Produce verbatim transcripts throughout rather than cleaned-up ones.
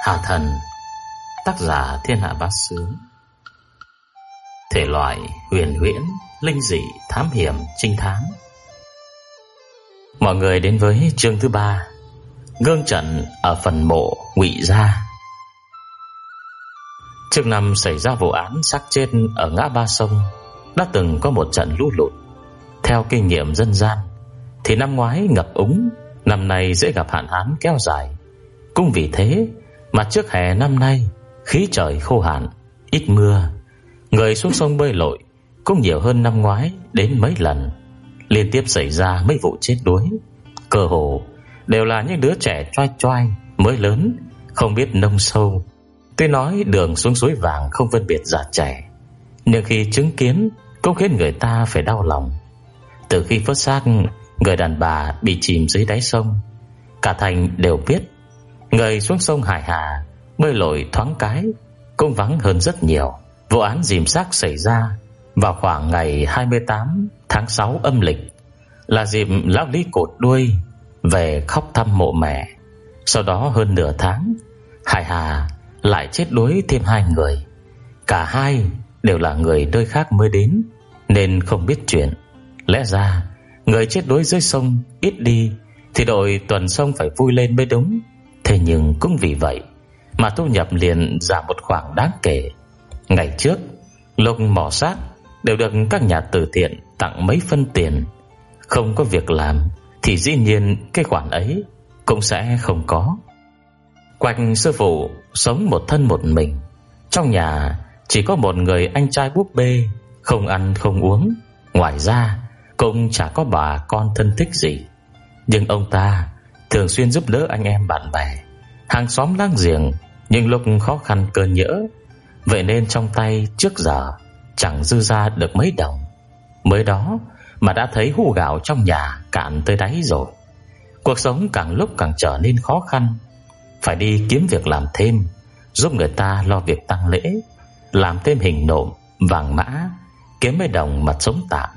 Hà Thần, tác giả Thiên Hạ Bát Sướng. Thể loại huyền huyễn, linh dị, thám hiểm, trinh thám. Mọi người đến với chương thứ ba, gương trận ở phần mộ Ngụy Gia. Trước năm xảy ra vụ án xác chết ở ngã ba sông, đã từng có một trận lũ lụt. Theo kinh nghiệm dân gian thì năm ngoái ngập úng, năm nay dễ gặp hạn hán kéo dài. Cũng vì thế mà trước hè năm nay khí trời khô hạn, ít mưa, người xuống sông bơi lội cũng nhiều hơn năm ngoái đến mấy lần. Liên tiếp xảy ra mấy vụ chết đuối, cơ hồ đều là những đứa trẻ choai choai mới lớn, không biết nông sâu. Tuy nói đường xuống suối vàng không phân biệt già trẻ, nhưng khi chứng kiến cũng khiến người ta phải đau lòng. Từ khi vớt xác người đàn bà bị chìm dưới đáy sông, cả thành đều biết người xuống sông Hải Hà bơi lội thoáng cái cũng vắng hơn rất nhiều. Vụ án dìm xác xảy ra vào khoảng ngày hai mươi tám tháng sáu âm lịch, là dịp lão Lý cột đuôi về khóc thăm mộ mẹ. Sau đó hơn nửa tháng, Hải Hà lại chết đuối thêm hai người. Cả hai đều là người nơi khác mới đến nên không biết chuyện. Lẽ ra người chết đuối dưới sông ít đi thì đội tuần sông phải vui lên mới đúng. Thế nhưng cũng vì vậy mà thu nhập liền giảm một khoản đáng kể. Ngày trước lúc mỏ xác đều được các nhà từ thiện tặng mấy phân tiền. Không có việc làm thì dĩ nhiên cái khoản ấy cũng sẽ không có. Quanh sư phụ sống một thân một mình, trong nhà chỉ có một người anh trai búp bê, không ăn không uống. Ngoài ra cũng chả có bà con thân thích gì. Nhưng ông ta thường xuyên giúp đỡ anh em bạn bè, hàng xóm láng giềng những lúc khó khăn cơ nhỡ. Vậy nên trong tay trước giờ chẳng dư ra được mấy đồng. Mới đó mà đã thấy hũ gạo trong nhà cạn tới đáy rồi. Cuộc sống càng lúc càng trở nên khó khăn, phải đi kiếm việc làm thêm, giúp người ta lo việc tang lễ, làm thêm hình nộm, vàng mã, kiếm mấy đồng mà sống tạm.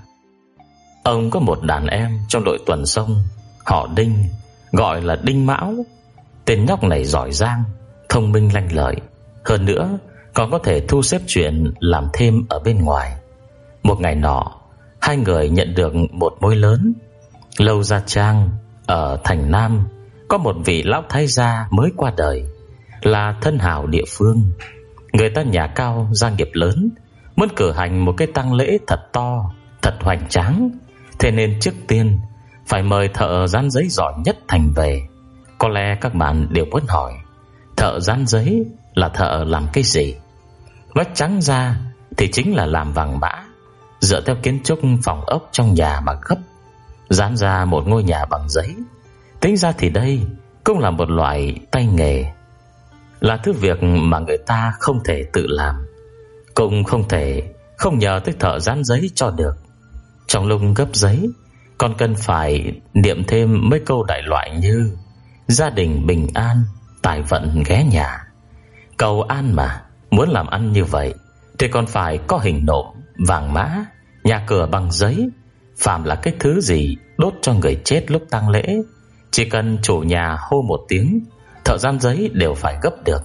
Ông có một đàn em trong đội tuần sông, họ Đinh, gọi là Đinh Mão. Tên nhóc này giỏi giang, thông minh lanh lợi, hơn nữa còn có thể thu xếp chuyện làm thêm ở bên ngoài. Một ngày nọ, hai người nhận được một mối lớn. Lâu Gia Trang ở thành Nam có một vị lão thái gia mới qua đời, là thân hào địa phương. Người ta nhà cao gia nghiệp lớn, muốn cử hành một cái tang lễ thật to, thật hoành tráng. Thế nên trước tiên phải mời thợ dán giấy giỏi nhất thành về. Có lẽ các bạn đều muốn hỏi, thợ dán giấy là thợ làm cái gì? Nói trắng ra thì chính là làm vàng mã, dựa theo kiến trúc phòng ốc trong nhà mà gấp, dán ra một ngôi nhà bằng giấy. Tính ra thì đây cũng là một loại tay nghề, là thứ việc mà người ta không thể tự làm, cũng không thể không nhờ tới thợ dán giấy cho được. Trong lúc gấp giấy còn cần phải niệm thêm mấy câu đại loại như gia đình bình an, tài vận ghé nhà. Cầu an mà, muốn làm ăn như vậy thì còn phải có hình nộm, vàng mã, nhà cửa bằng giấy. Phàm là cái thứ gì đốt cho người chết lúc tang lễ, chỉ cần chủ nhà hô một tiếng, thợ dán giấy đều phải gấp được.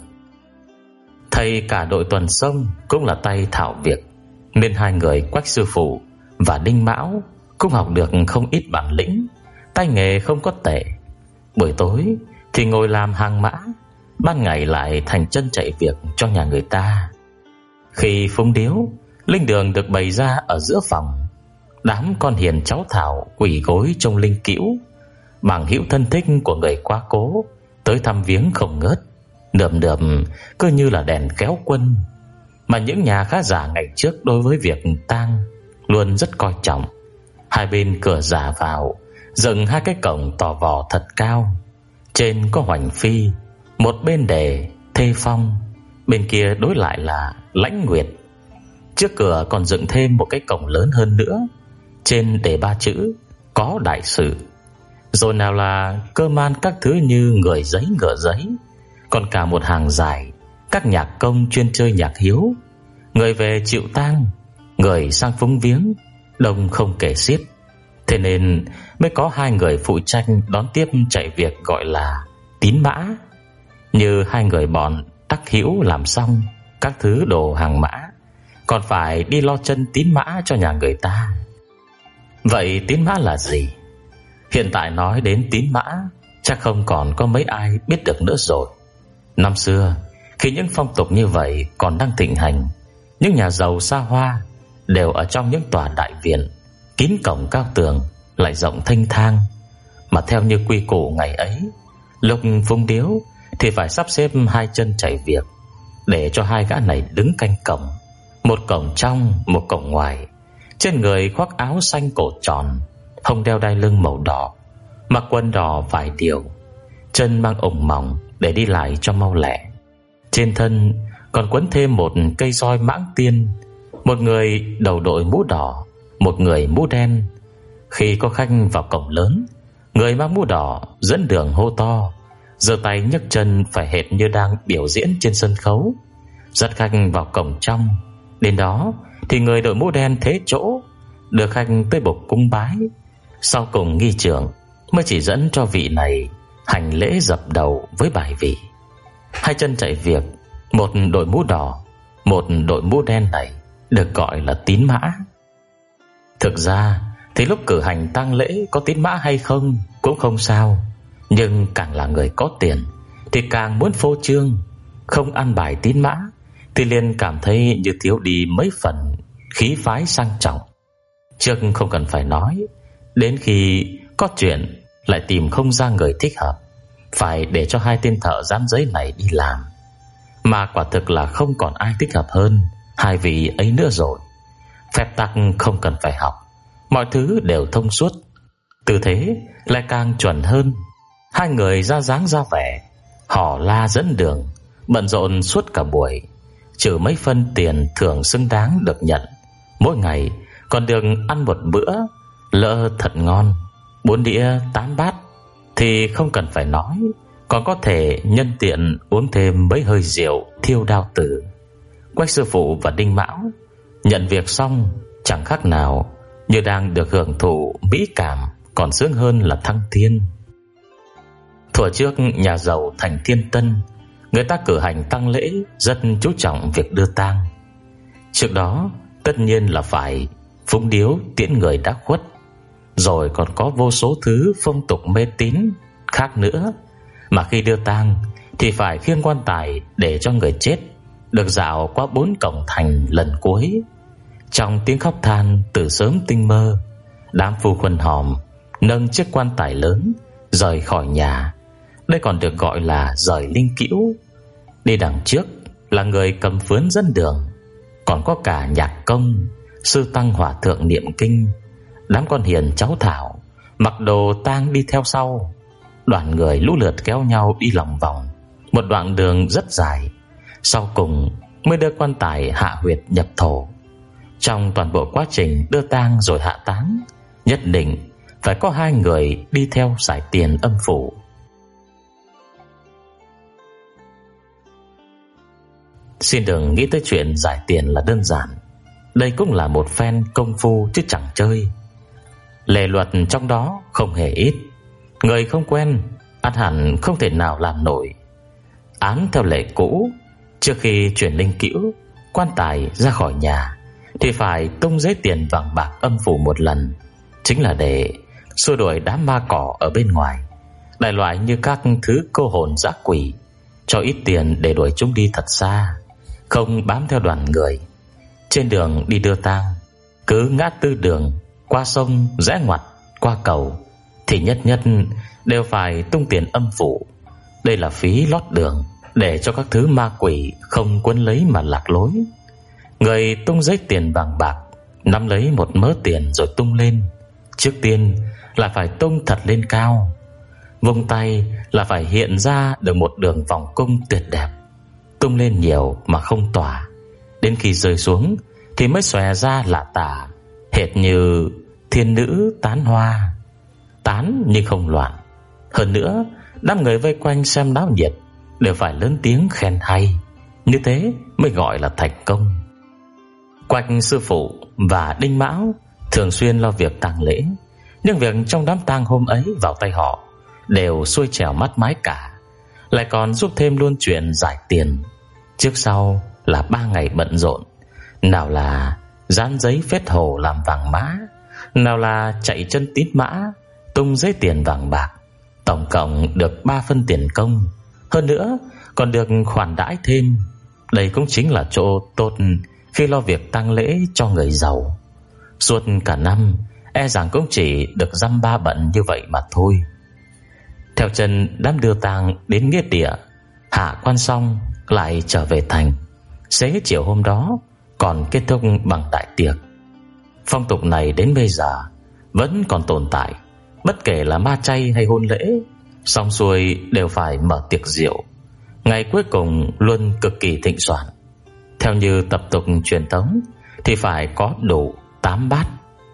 Thầy cả đội tuần sông cũng là tay thạo việc, nên hai người Quách sư phụ và Đinh Mão cũng học được không ít bản lĩnh, tay nghề không có tệ. Buổi tối thì ngồi làm hàng mã, ban ngày lại thành chân chạy việc cho nhà người ta. Khi phúng điếu, linh đường được bày ra ở giữa phòng. Đám con hiền cháu thảo quỳ gối trong linh cữu, bằng hữu thân thích của người quá cố tới thăm viếng không ngớt, nườm nượm cứ như là đèn kéo quân. Mà những nhà khá giả ngày trước đối với việc tang luôn rất coi trọng. Hai bên cửa ra vào dựng hai cái cổng tò vò thật cao. Trên có hoành phi, một bên đề Thê Phong, bên kia đối lại là Lãnh Nguyệt. Trước cửa còn dựng thêm một cái cổng lớn hơn nữa, trên đề ba chữ Có Đại Sự. Rồi nào là cơ man các thứ như người giấy ngựa giấy, còn cả một hàng dài các nhạc công chuyên chơi nhạc hiếu. Người về chịu tang, người sang phúng viếng, đông không kể xiết. Thế nên mới có hai người phụ trách đón tiếp chạy việc gọi là tín mã. Như hai người bọn Tắc Hữu làm xong các thứ đồ hàng mã, còn phải đi lo chân tín mã cho nhà người ta. Vậy tín mã là gì? Hiện tại nói đến tín mã, chắc không còn có mấy ai biết được nữa rồi. Năm xưa, khi những phong tục như vậy còn đang thịnh hành, những nhà giàu xa hoa đều ở trong những tòa đại viện kín cổng cao tường, lại rộng thênh thang. Mà theo như quy củ ngày ấy, lúc phung điếu thì phải sắp xếp hai chân chạy việc, để cho hai gã này đứng canh cổng, một cổng trong, một cổng ngoài. Trên người khoác áo xanh cổ tròn, hông đeo đai lưng màu đỏ, mặc quần đỏ vải điều, chân mang ủng mỏng để đi lại cho mau lẹ. Trên thân còn quấn thêm một cây roi mãng tiên. Một người đầu đội mũ đỏ, một người mũ đen. Khi có khách vào cổng lớn, người mang mũ đỏ dẫn đường hô to, giơ tay nhấc chân phải hệt như đang biểu diễn trên sân khấu, dắt khách vào cổng trong. Đến đó thì người đội mũ đen thế chỗ, đưa khách tới bục cung bái. Sau cùng nghi trưởng mới chỉ dẫn cho vị này hành lễ dập đầu với bài vị. Hai chân chạy việc, một đội mũ đỏ, một đội mũ đen này được gọi là tín mã. Thực ra thì lúc cử hành tang lễ có tín mã hay không cũng không sao, nhưng càng là người có tiền thì càng muốn phô trương. Không ăn bài tín mã thì liền cảm thấy như thiếu đi mấy phần khí phái sang trọng. Trước không cần phải nói, đến khi có chuyện lại tìm không ra người thích hợp, phải để cho hai tên thợ dán giấy này đi làm. Mà quả thực là không còn ai thích hợp hơn hai vị ấy nữa rồi. Phép tắc không cần phải học, mọi thứ đều thông suốt, tư thế lại càng chuẩn hơn. Hai người ra dáng ra vẻ, hò la dẫn đường, bận rộn suốt cả buổi, trừ mấy phân tiền thưởng xứng đáng được nhận. Mỗi ngày còn được ăn một bữa lỡ thật ngon, bốn đĩa tám bát thì không cần phải nói, còn có thể nhân tiện uống thêm mấy hơi rượu thiêu đao tử. Quách sư phụ và Đinh Mão nhận việc xong chẳng khác nào như đang được hưởng thụ mỹ cảm, còn sướng hơn là thăng thiên. Thuở trước nhà giàu thành Thiên Tân, người ta cử hành tang lễ rất chú trọng việc đưa tang. Trước đó tất nhiên là phải phúng điếu tiễn người đã khuất, rồi còn có vô số thứ phong tục mê tín khác nữa. Mà khi đưa tang thì phải khiêng quan tài để cho người chết được dạo qua bốn cổng thành lần cuối. Trong tiếng khóc than từ sớm tinh mơ, đám phu quân hòm nâng chiếc quan tài lớn rời khỏi nhà. Đây còn được gọi là rời linh cữu. Đi đằng trước là người cầm phướn dẫn đường, còn có cả nhạc công, sư tăng hòa thượng niệm kinh. Đám con hiền cháu thảo mặc đồ tang đi theo sau. Đoàn người lũ lượt kéo nhau đi lòng vòng một đoạn đường rất dài, sau cùng mới đưa quan tài hạ huyệt nhập thổ. Trong toàn bộ quá trình đưa tang rồi hạ táng, nhất định phải có hai người đi theo giải tiền âm phủ. Xin đừng nghĩ tới chuyện giải tiền là đơn giản, đây cũng là một phen công phu chứ chẳng chơi. Lề luật trong đó không hề ít, người không quen ắt hẳn không thể nào làm nổi. Án theo lệ cũ, trước khi chuyển linh cữu, quan tài ra khỏi nhà thì phải tung giấy tiền vàng bạc âm phủ một lần, chính là để xua đuổi đám ma cỏ ở bên ngoài, đại loại như các thứ cô hồn dã quỷ, cho ít tiền để đuổi chúng đi thật xa, không bám theo đoàn người. Trên đường đi đưa tang, cứ ngã tư đường, qua sông, rẽ ngoặt, qua cầu thì nhất nhất đều phải tung tiền âm phủ. Đây là phí lót đường, để cho các thứ ma quỷ không quấn lấy mà lạc lối. Người tung giấy tiền vàng bạc nắm lấy một mớ tiền rồi tung lên. Trước tiên là phải tung thật lên cao, vung tay là phải hiện ra được một đường vòng cung tuyệt đẹp. Tung lên nhiều mà không tỏa, đến khi rơi xuống thì mới xòe ra lạ tả, hệt như thiên nữ tán hoa, tán nhưng không loạn. Hơn nữa, đám người vây quanh xem náo nhiệt đều phải lớn tiếng khen hay, như thế mới gọi là thành công. Quách sư phụ và Đinh Mão thường xuyên lo việc tang lễ, nhưng việc trong đám tang hôm ấy vào tay họ đều xuôi trèo mắt mái cả. lại còn giúp thêm luôn chuyện giải tiền. Trước sau là ba ngày bận rộn, nào là dán giấy phết hồ làm vàng mã, nào là chạy chân tín mã tung giấy tiền vàng bạc. Tổng cộng được ba phân tiền công, hơn nữa còn được khoản đãi thêm. Đây cũng chính là chỗ tốt khi lo việc tang lễ cho người giàu. Suốt cả năm e rằng cũng chỉ được dăm ba bận như vậy mà thôi. Theo chân đám đưa tang đến nghĩa địa, hạ quan xong lại trở về thành. Xế chiều hôm đó còn kết thúc bằng đại tiệc. Phong tục này đến bây giờ vẫn còn tồn tại. Bất kể là ma chay hay hôn lễ, xong xuôi đều phải mở tiệc rượu. Ngày cuối cùng luôn cực kỳ thịnh soạn. Theo như tập tục truyền thống thì phải có đủ tám bát.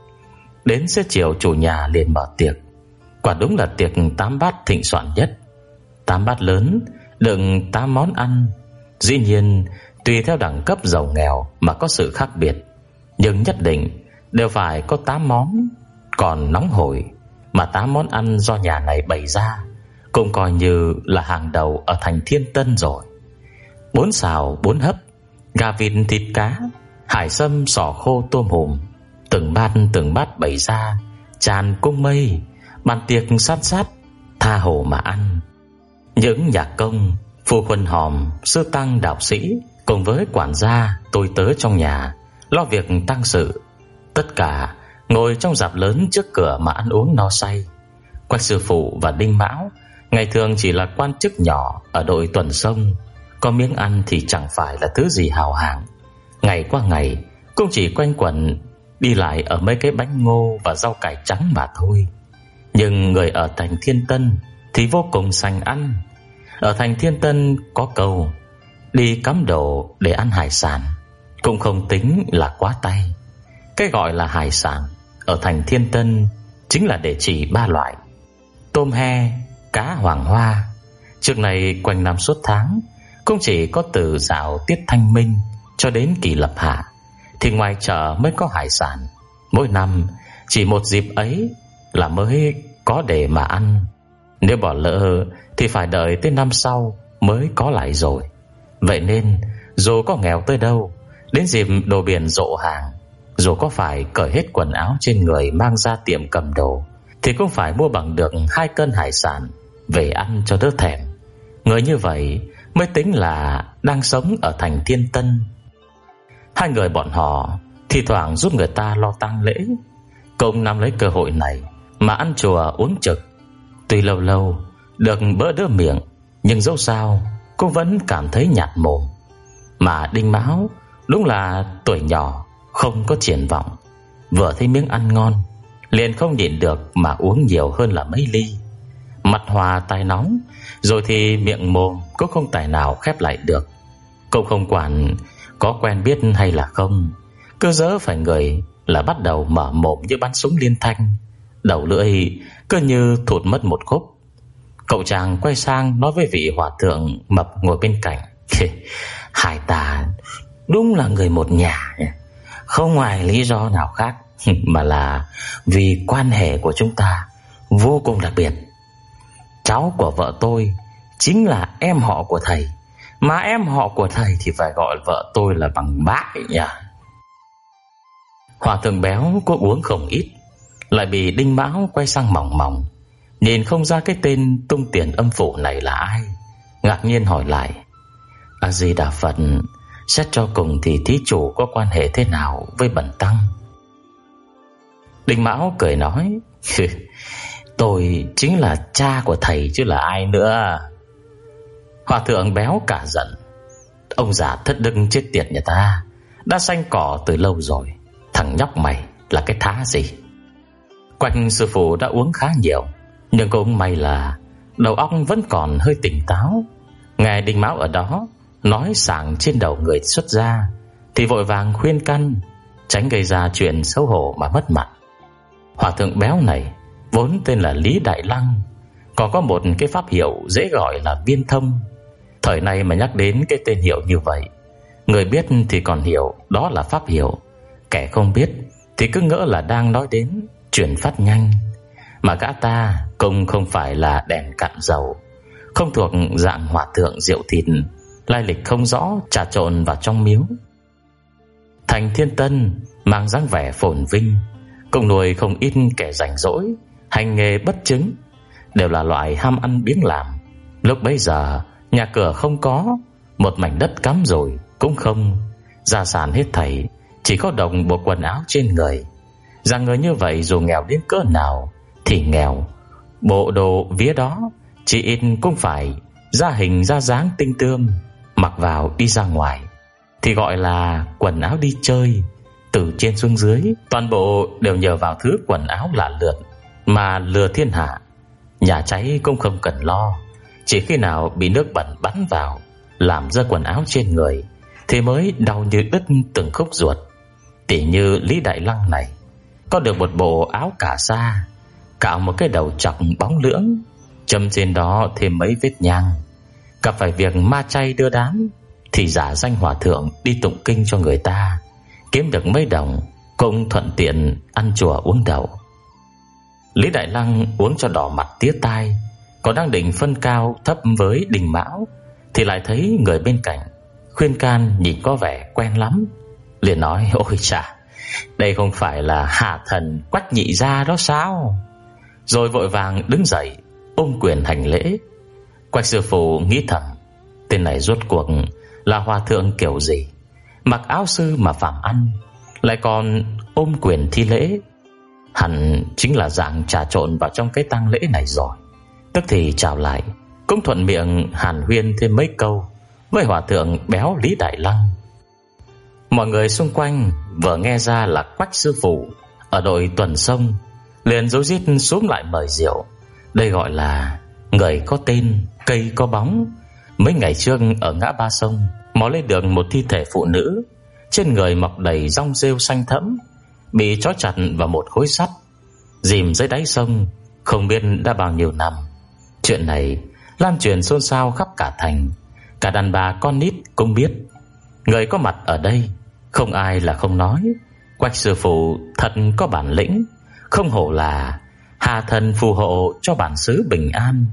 Đến xế chiều chủ nhà liền mở tiệc. Quả đúng là tiệc tám bát thịnh soạn nhất. Tám bát lớn đựng tám món ăn. Dĩ nhiên tùy theo đẳng cấp giàu nghèo mà có sự khác biệt, nhưng nhất định đều phải có tám món. Còn nóng hổi mà tám món ăn do nhà này bày ra cũng coi như là hàng đầu ở thành Thiên Tân rồi. Bốn xào bốn hấp, gà vịt thịt cá, hải sâm sò khô tôm hùm, từng bát từng bát bày ra tràn cung mây. Bàn tiệc sát sát, tha hồ mà ăn. Những nhạc công, phu quân hòm, sư tăng đạo sĩ cùng với quản gia tôi tớ trong nhà lo việc tang sự, tất cả ngồi trong dạp lớn trước cửa mà ăn uống no say. Quách sư phụ và Đinh Mão ngày thường chỉ là quan chức nhỏ ở đội tuần sông, có miếng ăn thì chẳng phải là thứ gì hào hạng. Ngày qua ngày cũng chỉ quanh quẩn đi lại ở mấy cái bánh ngô và rau cải trắng mà thôi. Nhưng người ở thành Thiên Tân thì vô cùng sành ăn. Ở thành Thiên Tân có câu đi cắm đồ để ăn hải sản cũng không tính là quá tay. Cái gọi là hải sản ở thành Thiên Tân chính là để chỉ ba loại: tôm he, cá hoàng hoa. Trước này quanh năm suốt tháng cũng chỉ có từ dạo tiết Thanh Minh cho đến kỳ lập hạ thì ngoài chợ mới có hải sản. Mỗi năm chỉ một dịp ấy là mới có để mà ăn. Nếu bỏ lỡ thì phải đợi tới năm sau mới có lại rồi. Vậy nên dù có nghèo tới đâu, đến dịp đồ biển rộ hàng, dù có phải cởi hết quần áo trên người mang ra tiệm cầm đồ, thì cũng phải mua bằng được hai cân hải sản về ăn cho đỡ thèm. Người như vậy mới tính là đang sống ở thành Thiên Tân. Hai người bọn họ thì thoảng giúp người ta lo tang lễ, cũng nắm lấy cơ hội này mà ăn chùa uống trực. Tuy lâu lâu được bữa đỡ miệng, nhưng dẫu sao cũng vẫn cảm thấy nhạt mồm. Mà Đinh Mão đúng là tuổi nhỏ không có triển vọng, vừa thấy miếng ăn ngon liền không nhịn được mà uống nhiều hơn là mấy ly. Mặt hòa tai nóng, rồi thì miệng mồm cũng không tài nào khép lại được. Cậu không quản có quen biết hay là không, cứ dỡ phải người là bắt đầu mở mồm như bắn súng liên thanh, đầu lưỡi cứ như thụt mất một khúc. Cậu chàng quay sang nói với vị hòa thượng mập ngồi bên cạnh: hai ta đúng là người một nhà, không ngoài lý do nào khác mà là vì quan hệ của chúng ta vô cùng đặc biệt. Cháu của vợ tôi chính là em họ của thầy, mà em họ của thầy thì phải gọi vợ tôi là bằng bác ấy nhỉ. Hòa thượng béo có uống không ít, lại bị Đinh Mão quay sang mỏng mỏng, nhìn không ra cái tên tung tiền âm phủ này là ai, ngạc nhiên hỏi lại: A Di Đà Phật, xét cho cùng thì thí chủ có quan hệ thế nào với bần tăng? Đinh Mão cười nói: tôi chính là cha của thầy chứ là ai nữa. Hòa thượng béo cả giận: ông già thất đức chết tiệt nhà ta, đã sanh cỏ từ lâu rồi, thằng nhóc mày là cái thá gì? Quanh sư phụ đã uống khá nhiều, nhưng cũng may là đầu óc vẫn còn hơi tỉnh táo. Nghe Đinh Mão ở đó nói sảng trên đầu người xuất gia thì vội vàng khuyên can, tránh gây ra chuyện xấu hổ mà mất mặt. Hòa thượng béo này vốn tên là Lý Đại Lăng, còn có một cái pháp hiệu dễ gọi là Viên Thông. Thời này mà nhắc đến cái tên hiệu như vậy, người biết thì còn hiểu đó là pháp hiệu, kẻ không biết thì cứ ngỡ là đang nói đến chuyển phát nhanh. Mà gã ta cũng không phải là đèn cạn dầu, không thuộc dạng hòa thượng rượu thịt, lai lịch không rõ trà trộn vào trong miếu. Thành Thiên Tân mang dáng vẻ phồn vinh, cùng nuôi không ít kẻ rảnh rỗi hành nghề bất chứng, đều là loại ham ăn biếng làm. Lúc bấy giờ nhà cửa không có, một mảnh đất cắm rồi cũng không, gia sản hết thảy chỉ có đồng bộ quần áo trên người. Rằng người như vậy dù nghèo đến cỡ nào thì nghèo, bộ đồ vía đó chỉ ít cũng phải ra hình ra dáng tinh tươm, mặc vào đi ra ngoài thì gọi là quần áo đi chơi. Từ trên xuống dưới toàn bộ đều nhờ vào thứ quần áo lạ lượt mà lừa thiên hạ. Nhà cháy cũng không cần lo, chỉ khi nào bị nước bẩn bắn vào làm rơi quần áo trên người thì mới đau như đứt từng khúc ruột. Tỉ như Lý Đại Lăng này, có được một bộ áo cà sa, cạo một cái đầu chọc bóng lưỡng, châm trên đó thêm mấy vết nhang. Gặp phải việc ma chay đưa đám thì giả danh hòa thượng đi tụng kinh cho người ta, kiếm được mấy đồng cũng thuận tiện ăn chùa uống đậu. Lý Đại Lăng uống cho đỏ mặt tía tai, còn đang định phân cao thấp với Đình Mão thì lại thấy người bên cạnh khuyên can nhìn có vẻ quen lắm, liền nói: "Ôi chà, đây không phải là hạ thần Quách nhị gia đó sao?" Rồi vội vàng đứng dậy ôm quyền hành lễ. Quách sư phụ nghĩ thầm, tên này rốt cuộc là hòa thượng kiểu gì, mặc áo sư mà phạm ăn, lại còn ôm quyền thi lễ. Hẳn chính là dạng trà trộn vào trong cái tang lễ này rồi. Tức thì chào lại, cũng thuận miệng hàn huyên thêm mấy câu với hòa thượng béo Lý Đại Lăng. Mọi người xung quanh vừa nghe ra là Quách sư phụ ở đội tuần sông, liền rối rít xuống lại mời rượu. Đây gọi là người có tên, cây có bóng. Mấy ngày trước ở ngã ba sông mò lên được một thi thể phụ nữ, trên người mọc đầy rong rêu xanh thẫm, bị trói chặt vào một khối sắt, dìm dưới đáy sông không biết đã bao nhiêu năm. Chuyện này lan truyền xôn xao khắp cả thành, cả đàn bà con nít cũng biết. Người có mặt ở đây không ai là không nói Quách sư phụ thật có bản lĩnh, không hổ là hà thần phù hộ cho bản xứ bình an.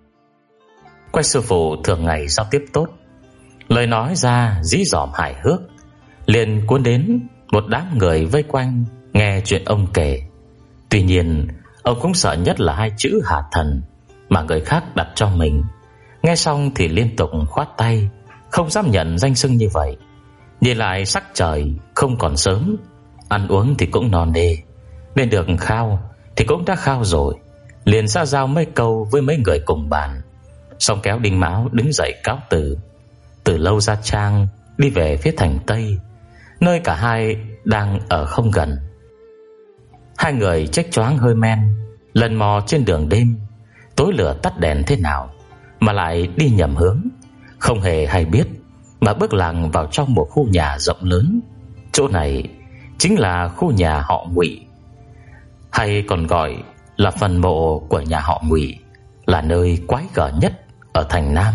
Quách sư phụ thường ngày giao tiếp tốt, lời nói ra dí dỏm hài hước, liền cuốn đến một đám người vây quanh nghe chuyện ông kể. Tuy nhiên ông cũng sợ nhất là hai chữ hà thần mà người khác đặt cho mình. Nghe xong thì liên tục khoát tay, không dám nhận danh xưng như vậy. Nhìn lại sắc trời không còn sớm, ăn uống thì cũng non nê, nên được khao thì cũng đã khao rồi, liền ra giao mấy câu với mấy người cùng bàn, xong kéo Đinh Mão đứng dậy cáo từ. Từ lâu ra trang đi về phía thành Tây, nơi cả hai đang ở không gần. Hai người chếch choáng hơi men, lần mò trên đường đêm, tối lửa tắt đèn thế nào mà lại đi nhầm hướng, không hề hay biết mà bước làng vào trong một khu nhà rộng lớn. Chỗ này chính là khu nhà họ Ngụy, hay còn gọi là phần mộ của nhà họ Ngụy, là nơi quái gở nhất ở thành Nam.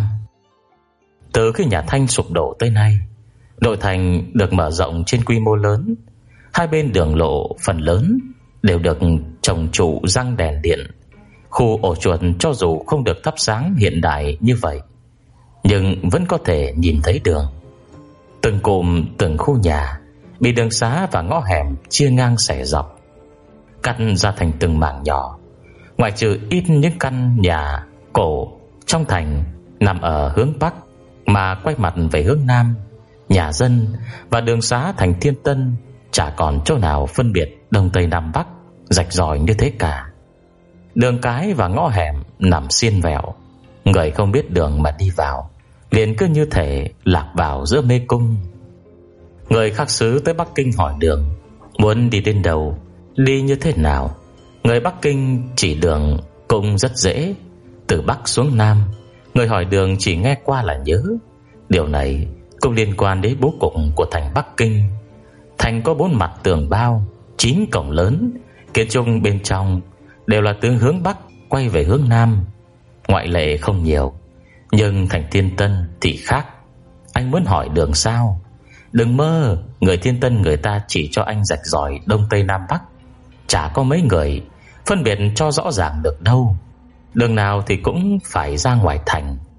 Từ khi nhà Thanh sụp đổ tới nay, nội thành được mở rộng trên quy mô lớn. Hai bên đường lộ phần lớn đều được trồng trụ răng đèn điện. Khu ổ chuột cho dù không được thắp sáng hiện đại như vậy, nhưng vẫn có thể nhìn thấy đường. Từng cụm từng khu nhà bị đường xá và ngõ hẻm chia ngang xẻ dọc, cắt ra thành từng mảng nhỏ. Ngoại trừ ít những căn nhà cổ trong thành nằm ở hướng Bắc mà quay mặt về hướng Nam, nhà dân và đường xá thành Thiên Tân chả còn chỗ nào phân biệt Đông Tây Nam Bắc rạch ròi như thế cả. Đường cái và ngõ hẻm nằm xiên vẹo, người không biết đường mà đi vào liền cứ như thể lạc vào giữa mê cung. Người khác xứ tới Bắc Kinh hỏi đường, muốn đi đến đâu, đi như thế nào, người Bắc Kinh chỉ đường cũng rất dễ. Từ Bắc xuống Nam, người hỏi đường chỉ nghe qua là nhớ. Điều này cũng liên quan đến bố cục của thành Bắc Kinh. Thành có bốn mặt tường bao, chín cổng lớn, kiến trúc bên trong đều là hướng hướng Bắc quay về hướng Nam. Ngoại lệ không nhiều, nhưng thành Thiên Tân thì khác. Anh muốn hỏi đường sao? Đừng mơ, người Thiên Tân người ta chỉ cho anh rạch ròi Đông Tây Nam Bắc, chả có mấy người phân biệt cho rõ ràng được đâu. Đường nào thì cũng phải ra ngoài thành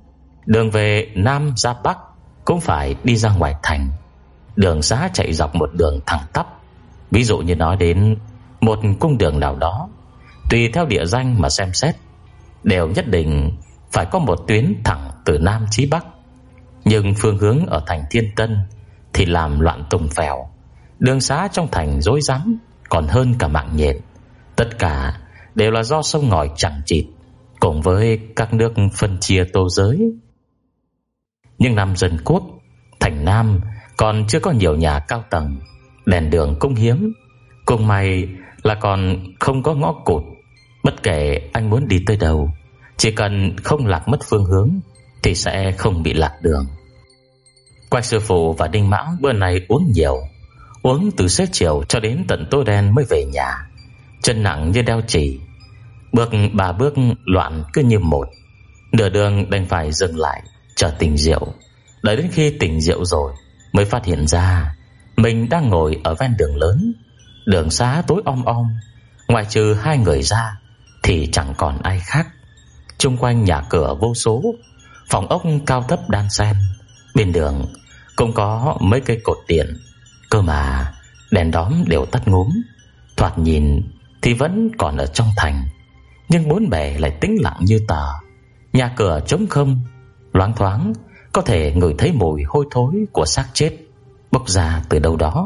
Đường về Nam ra Bắc cũng phải đi ra ngoài thành. Đường xá chạy dọc một đường thẳng tắp. Ví dụ như nói đến một cung đường nào đó, tùy theo địa danh mà xem xét, đều nhất định phải có một tuyến thẳng từ Nam chí Bắc. Nhưng phương hướng ở thành Thiên Tân thì làm loạn tùng phèo, đường xá trong thành rối rắm còn hơn cả mạng nhện. Tất cả đều là do sông ngòi chằng chịt cùng với các nước phân chia tô giới. Nhưng năm dân quốc, thành Nam còn chưa có nhiều nhà cao tầng, đèn đường cũng hiếm. Cùng may là còn không có ngõ cụt. Bất kể anh muốn đi tới đâu, chỉ cần không lạc mất phương hướng thì sẽ không bị lạc đường. Quách sư phụ và Đinh Mão bữa nay uống nhiều, uống từ xế chiều cho đến tận tối đen mới về nhà. Chân nặng như đeo chì, bước ba bước loạn cứ như một. Nửa đường đành phải dừng lại chờ tỉnh rượu. Đợi đến khi tỉnh rượu rồi mới phát hiện ra mình đang ngồi ở ven đường lớn. Đường xá tối om om, ngoài trừ hai người ra thì chẳng còn ai khác. Chung quanh nhà cửa vô số, phòng ốc cao thấp đan xen. Bên đường cũng có mấy cây cột điện, cơ mà đèn đóm đều tắt ngúm. Thoạt nhìn thì vẫn còn ở trong thành, nhưng bốn bề lại tĩnh lặng như tờ. Nhà cửa trống không, loáng thoáng có thể ngửi thấy mùi hôi thối của xác chết bốc ra từ đâu đó.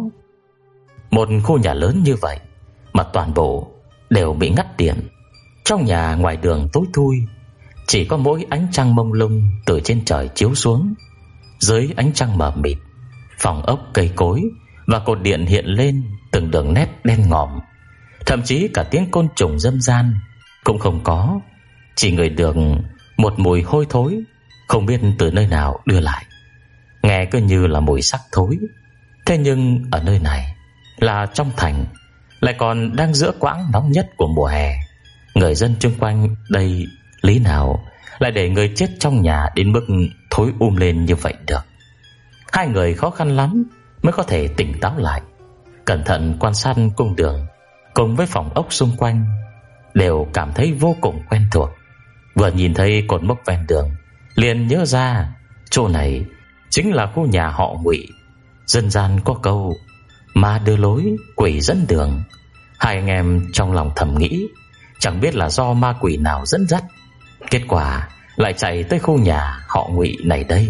Một khu nhà lớn như vậy mà toàn bộ đều bị ngắt điện. Trong nhà ngoài đường tối thui, chỉ có mỗi ánh trăng mông lung từ trên trời chiếu xuống. Dưới ánh trăng mờ mịt, phòng ốc, cây cối và cột điện hiện lên từng đường nét đen ngòm. Thậm chí cả tiếng côn trùng râm ran cũng không có, chỉ ngửi được một mùi hôi thối không biết từ nơi nào đưa lại, nghe cứ như là mùi xác thối. Thế nhưng ở nơi này là trong thành, lại còn đang giữa quãng nóng nhất của mùa hè. Người dân chung quanh đây lý nào lại để người chết trong nhà đến mức thối um lên như vậy được. Hai người khó khăn lắm mới có thể tỉnh táo lại, cẩn thận quan sát cung đường cùng với phòng ốc xung quanh, đều cảm thấy vô cùng quen thuộc. Vừa nhìn thấy cột mốc ven đường, liền nhớ ra chỗ này chính là khu nhà họ Ngụy. Dân gian có câu ma đưa lối, quỷ dẫn đường. Hai anh em trong lòng thầm nghĩ, chẳng biết là do ma quỷ nào dẫn dắt, kết quả lại chạy tới khu nhà họ Ngụy này đây.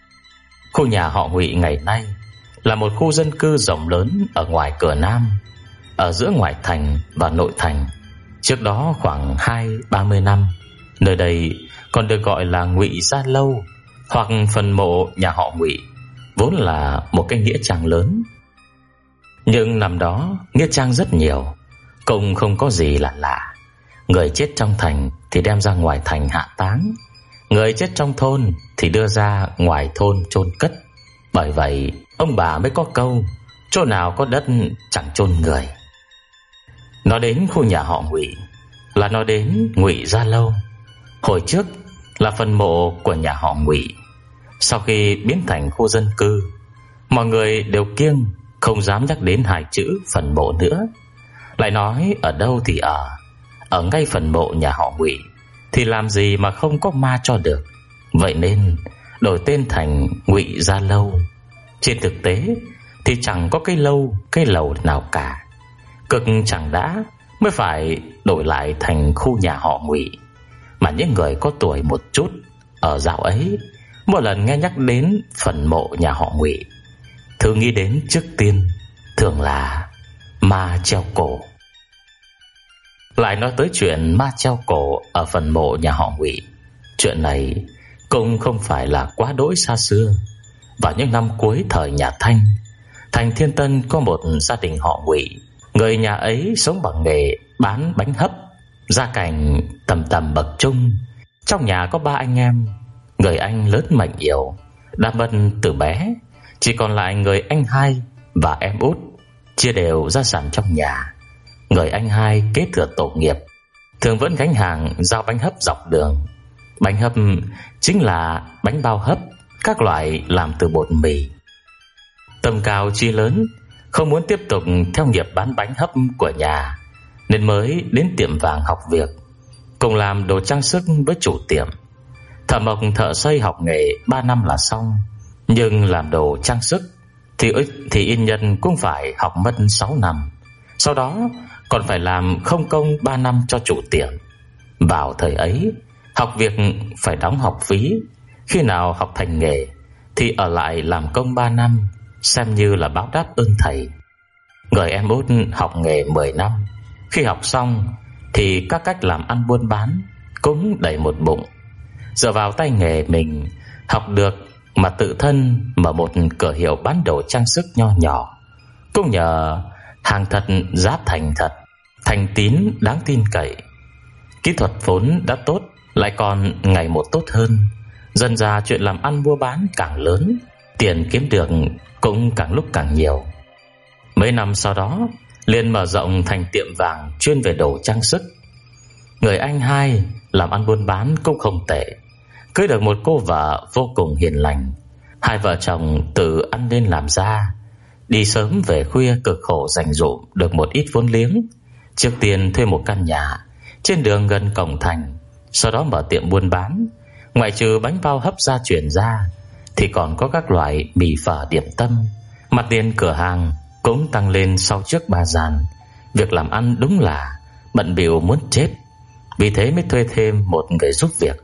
Khu nhà họ Ngụy ngày nay là một khu dân cư rộng lớn ở ngoài cửa Nam, ở giữa ngoại thành và nội thành. Trước đó khoảng hai ba mươi năm, nơi đây còn được gọi là Ngụy Gia Lâu, hoặc phần mộ nhà họ Ngụy, vốn là một cái nghĩa trang lớn. Nhưng năm đó nghĩa trang rất nhiều, cũng không có gì là lạ. Người chết trong thành thì đem ra ngoài thành hạ táng, người chết trong thôn thì đưa ra ngoài thôn chôn cất. Bởi vậy ông bà mới có câu chỗ nào có đất chẳng chôn người. Nói đến khu nhà họ Ngụy là nói đến Ngụy Gia Lâu. Hồi trước là phần mộ của nhà họ Ngụy. Sau khi biến thành khu dân cư, mọi người đều kiêng, không dám nhắc đến hai chữ phần mộ nữa. Lại nói ở đâu thì ở, ở ngay phần mộ nhà họ Ngụy thì làm gì mà không có ma cho được. Vậy nên đổi tên thành Ngụy Gia Lâu. Trên thực tế thì chẳng có cái lâu, cái lầu nào cả. Cực chẳng đã mới phải đổi lại thành khu nhà họ Ngụy. Mà những người có tuổi một chút ở dạo ấy, mỗi lần nghe nhắc đến phần mộ nhà họ Ngụy, thứ nghĩ đến trước tiên thường là ma treo cổ. Lại nói tới chuyện ma treo cổ ở phần mộ nhà họ Ngụy, chuyện này cũng không phải là quá đỗi xa xưa. Vào những năm cuối thời nhà Thanh, thành Thiên Tân có một gia đình họ Ngụy. Người nhà ấy sống bằng nghề bán bánh hấp, gia cảnh tầm tầm bậc trung. Trong nhà có ba anh em. Người anh lớn mệnh yếu, đã mất từ bé, chỉ còn lại người anh hai và em út, chia đều gia sản trong nhà. Người anh hai kế thừa tổ nghiệp, thường vẫn gánh hàng giao bánh hấp dọc đường. Bánh hấp chính là bánh bao hấp, các loại làm từ bột mì. Tầm cao chi lớn, không muốn tiếp tục theo nghiệp bán bánh hấp của nhà, nên mới đến tiệm vàng học việc, cùng làm đồ trang sức với chủ tiệm. Thợ mộc thợ xây học nghề ba năm là xong, nhưng làm đồ trang sức thì ít thì in nhân cũng phải học mất sáu năm. Sau đó còn phải làm không công ba năm cho chủ tiệm. Vào thời ấy, học việc phải đóng học phí. Khi nào học thành nghề thì ở lại làm công ba năm, xem như là báo đáp ơn thầy. Người em út học nghề mười năm. Khi học xong thì các cách làm ăn buôn bán cũng đầy một bụng. Dựa vào tay nghề mình học được mà tự thân mở một cửa hiệu bán đồ trang sức nho nhỏ. Cũng nhờ hàng thật giá thành thật, thành tín đáng tin cậy. Kỹ thuật vốn đã tốt, lại còn ngày một tốt hơn. Dần ra chuyện làm ăn mua bán càng lớn, tiền kiếm được cũng càng lúc càng nhiều. Mấy năm sau đó liền mở rộng thành tiệm vàng chuyên về đồ trang sức. Người anh hai làm ăn buôn bán cũng không tệ, cưới được một cô vợ vô cùng hiền lành. Hai vợ chồng tự ăn nên làm ra, đi sớm về khuya cực khổ dành dụm được một ít vốn liếng. Trước tiên thuê một căn nhà trên đường gần cổng thành, sau đó mở tiệm buôn bán. Ngoại trừ bánh bao hấp gia truyền ra thì còn có các loại mì phở điểm tâm. Mặt tiền cửa hàng cũng tăng lên sau trước ba gian. Việc làm ăn đúng là bận bịu muốn chết. Vì thế mới thuê thêm một người giúp việc,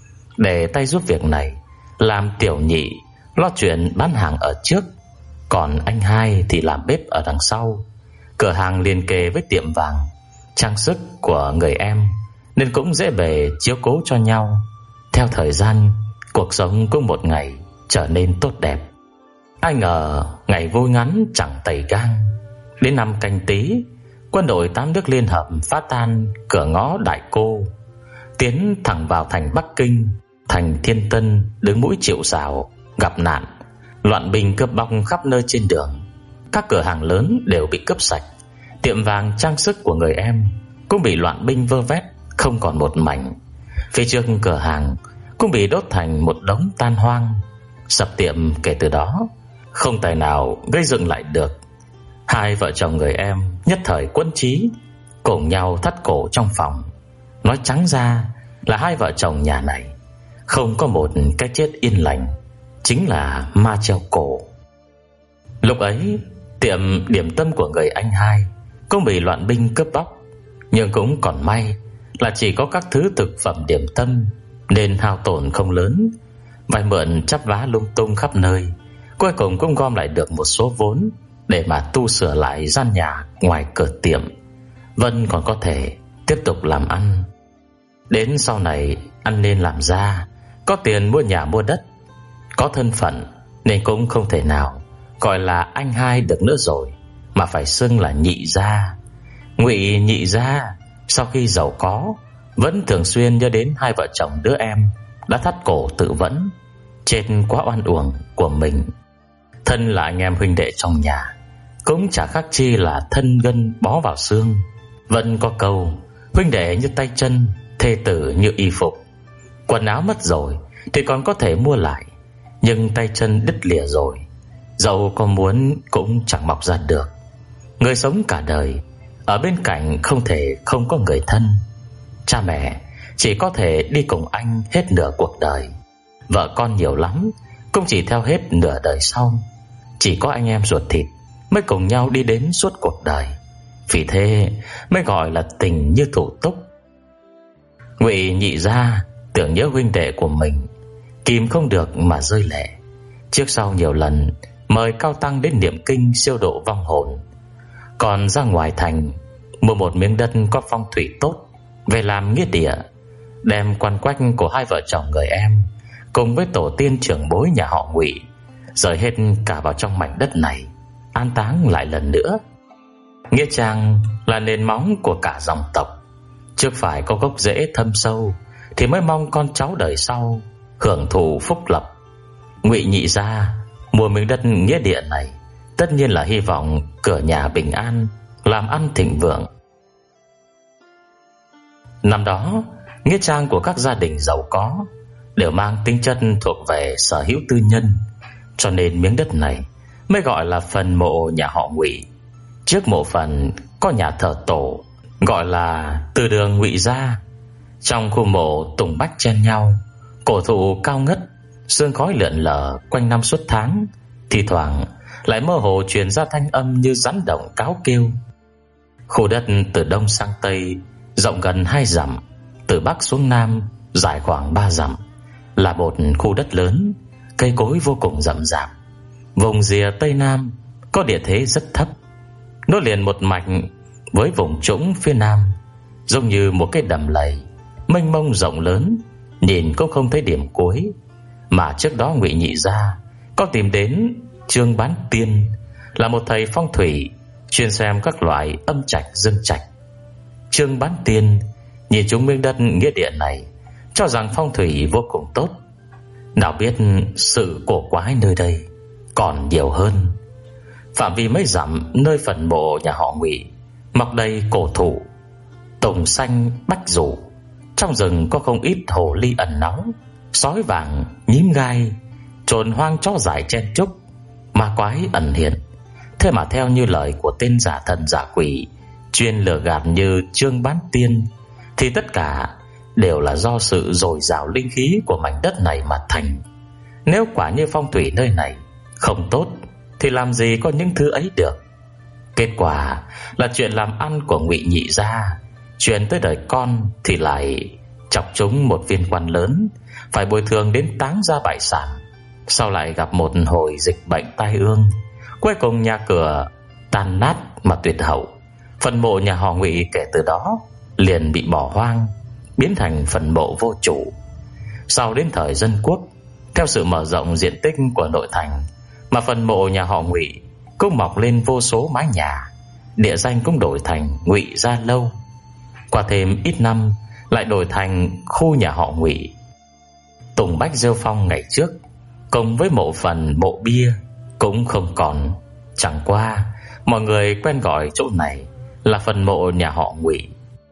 để tay giúp việc này làm tiểu nhị, lo chuyện bán hàng ở trước, còn anh hai thì làm bếp ở đằng sau. Cửa hàng liền kề với tiệm vàng trang sức của người em, nên cũng dễ bề chiếu cố cho nhau. Theo thời gian, cuộc sống cũng một ngày trở nên tốt đẹp. Ai ngờ ngày vui ngắn chẳng tày gang. Đến năm Canh Tý, quân đội tám nước liên hợp phá tan cửa ngõ Đại Cô, tiến thẳng vào thành Bắc Kinh. Thành Thiên Tân đứng mũi chịu sào, gặp nạn, loạn binh cướp bóc khắp nơi trên đường. Các cửa hàng lớn đều bị cướp sạch. Tiệm vàng trang sức của người em cũng bị loạn binh vơ vét, không còn một mảnh. Phía trước cửa hàng cũng bị đốt thành một đống tan hoang. Sập tiệm kể từ đó không tài nào gây dựng lại được. Hai vợ chồng người em nhất thời quẫn trí, cùng nhau thắt cổ trong phòng. Nói trắng ra là hai vợ chồng nhà này không có một cái chết yên lành, chính là ma treo cổ. Lúc ấy tiệm điểm tâm của người anh hai cũng bị loạn binh cướp bóc, nhưng cũng còn may là chỉ có các thứ thực phẩm điểm tâm nên hao tổn không lớn. Vay mượn chắp vá lung tung khắp nơi, cuối cùng cũng gom lại được một số vốn để mà tu sửa lại gian nhà ngoài cửa tiệm. Vân còn có thể tiếp tục làm ăn. Đến sau này ăn nên làm ra, có tiền mua nhà mua đất, có thân phận nên cũng không thể nào gọi là anh hai được nữa rồi, mà phải xưng là nhị gia. Ngụy nhị gia sau khi giàu có vẫn thường xuyên nhớ đến hai vợ chồng đứa em đã thắt cổ tự vẫn, chết quá oan uổng của mình. Thân là anh em huynh đệ trong nhà, cũng chả khác chi là thân gân bó vào xương. Vẫn có câu huynh đệ như tay chân, thê tử như y phục. Quần áo mất rồi thì còn có thể mua lại, nhưng tay chân đứt lìa rồi, dẫu có muốn cũng chẳng mọc ra được. Người sống cả đời, ở bên cạnh không thể không có người thân. Cha mẹ chỉ có thể đi cùng anh hết nửa cuộc đời. Vợ con nhiều lắm cũng chỉ theo hết nửa đời sau. Chỉ có anh em ruột thịt mới cùng nhau đi đến suốt cuộc đời. Vì thế mới gọi là tình như thủ túc. Ngụy nhị gia tưởng nhớ huynh đệ của mình, kìm không được mà rơi lệ. Trước sau nhiều lần mời cao tăng đến niệm kinh siêu độ vong hồn, còn ra ngoài thành mua một miếng đất có phong thủy tốt về làm nghĩa địa, đem quan quách của hai vợ chồng người em cùng với tổ tiên trưởng bối nhà họ Ngụy rời hết cả vào trong mảnh đất này, an táng lại lần nữa. Nghĩa trang là nền móng của cả dòng tộc, trước phải có gốc rễ thâm sâu thì mới mong con cháu đời sau hưởng thụ phúc lộc. Ngụy nhị gia mua miếng đất nghĩa địa này tất nhiên là hy vọng cửa nhà bình an, làm ăn thịnh vượng. Năm đó nghĩa trang của các gia đình giàu có đều mang tính chất thuộc về sở hữu tư nhân, cho nên miếng đất này mới gọi là phần mộ nhà họ Ngụy. Trước mộ phần có nhà thờ tổ gọi là từ đường Ngụy gia. Trong khu mộ tùng bách chen nhau, Cổ thụ cao ngất, sương khói lượn lờ quanh năm suốt tháng, thì thoảng lại mơ hồ truyền ra thanh âm như rắn động cáo kêu. Khu đất từ đông sang tây rộng gần hai dặm, từ bắc xuống nam dài khoảng ba dặm, là một khu đất lớn, cây cối vô cùng rậm rạp. Vùng rìa tây nam có địa thế rất thấp, nối liền một mạch với vùng trũng phía nam, giống như một cái đầm lầy mênh mông rộng lớn, nhìn cũng không thấy điểm cuối. Mà trước đó Ngụy Nhị gia có tìm đến Trương Bán Tiên, là một thầy phong thủy chuyên xem các loại âm trạch dương trạch. Trương Bán Tiên nhìn chúng miếng đất nghĩa địa này, cho rằng phong thủy vô cùng tốt. Nào biết sự cổ quái nơi đây còn nhiều hơn. Phạm vi mấy dặm nơi phần mộ nhà họ Ngụy mọc đầy cổ thụ, tùng xanh bách rủ. Trong rừng có không ít hồ ly ẩn náu, sói vàng, nhím gai, trồn hoang chó dại chen chúc, ma quái ẩn hiện. Thế mà theo như lời của tên giả thần giả quỷ chuyên lừa gạt như Trương Bán Tiên, thì tất cả đều là do sự dồi dào linh khí của mảnh đất này mà thành. Nếu quả như phong thủy nơi này không tốt, thì làm gì có những thứ ấy được. Kết quả là chuyện làm ăn của Ngụy Nhị gia truyền tới đời con thì lại chọc chúng một viên quan lớn, phải bồi thường đến táng gia bại sản. Sau lại gặp một hồi dịch bệnh tai ương, cuối cùng nhà cửa tan nát mà tuyệt hậu. Phần mộ nhà họ Ngụy kể từ đó liền bị bỏ hoang, biến thành phần mộ vô chủ. Sau đến thời Dân Quốc, theo sự mở rộng diện tích của nội thành, mà phần mộ nhà họ Ngụy cũng mọc lên vô số mái nhà, địa danh cũng đổi thành Ngụy Gia Lâu. Qua thêm ít năm lại đổi thành khu nhà họ Ngụy. Tùng bách rêu phong ngày trước cùng với mộ phần mộ bia cũng không còn, chẳng qua mọi người quen gọi chỗ này là phần mộ nhà họ Ngụy.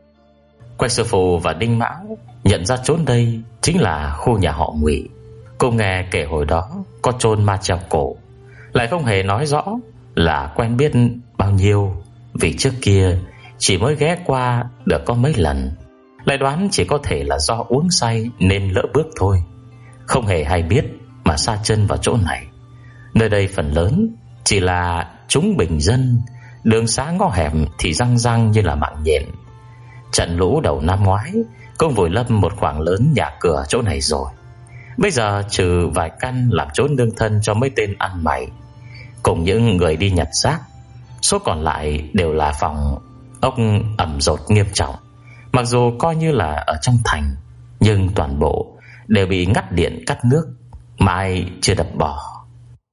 Quách sư phụ và Đinh Mão nhận ra chốn đây chính là khu nhà họ Ngụy. Cô nghe kể hồi đó có chôn ma treo cổ, lại không hề nói rõ là quen biết bao nhiêu, vì trước kia chỉ mới ghé qua được có mấy lần. Lại đoán chỉ có thể là do uống say nên lỡ bước thôi, không hề hay biết mà sa chân vào chỗ này. Nơi đây phần lớn chỉ là chúng bình dân, đường xá ngõ hẻm thì răng răng như là mạng nhện. Trận lũ đầu năm ngoái cũng vùi lấp một khoảng lớn nhà cửa chỗ này rồi. Bây giờ trừ vài căn làm chốn nương thân cho mấy tên ăn mày cùng những người đi nhặt rác, số còn lại đều là phòng ốc ẩm dột nghiêm trọng. Mặc dù coi như là ở trong thành, nhưng toàn bộ đều bị ngắt điện cắt nước, mãi chưa đập bỏ.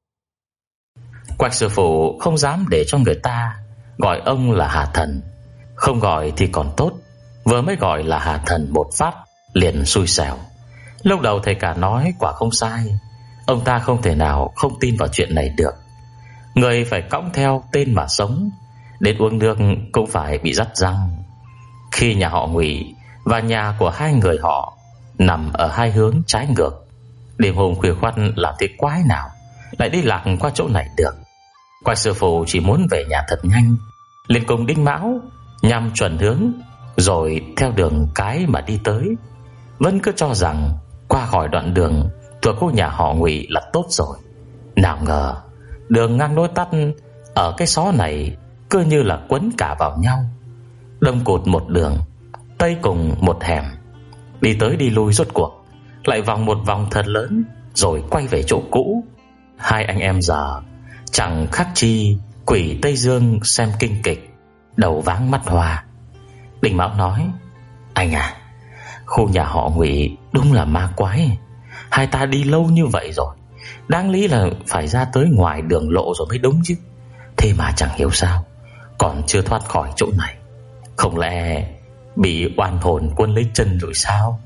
Quách sư phụ không dám để cho người ta gọi ông là Hà Thần. Không gọi thì còn tốt, vừa mới gọi là Hà Thần một phát liền xui xẻo. Lúc đầu thầy cả nói quả không sai, ông ta không thể nào không tin vào chuyện này được. Người phải cõng theo tên mà sống, đến uống nước cũng phải bị dắt răng. Khi nhà họ Ngụy và nhà của hai người họ nằm ở hai hướng trái ngược, đêm hôm khuya khoắt làm thế quái nào lại đi lạc qua chỗ này được. Quách sư phụ chỉ muốn về nhà thật nhanh, liền cùng Đinh Mão nhằm chuẩn hướng, rồi theo đường cái mà đi tới. Vẫn cứ cho rằng qua khỏi đoạn đường thuộc khu nhà họ Ngụy là tốt rồi. Nào ngờ đường ngang nối tắt ở cái xó này cứ như là quấn cả vào nhau. Đông cột một đường, tây cùng một hẻm, đi tới đi lui rốt cuộc lại vòng một vòng thật lớn, rồi quay về chỗ cũ. Hai anh em giờ chẳng khác chi quỷ Tây Dương xem kinh kịch, đầu váng mắt hoa. Đinh Mão nói: "Anh à, khu nhà họ Ngụy đúng là ma quái. Hai ta đi lâu như vậy rồi, đáng lý là phải ra tới ngoài đường lộ rồi mới đúng chứ. Thế mà chẳng hiểu sao còn chưa thoát khỏi chỗ này. Không lẽ bị oan hồn quân lấy chân rồi sao?"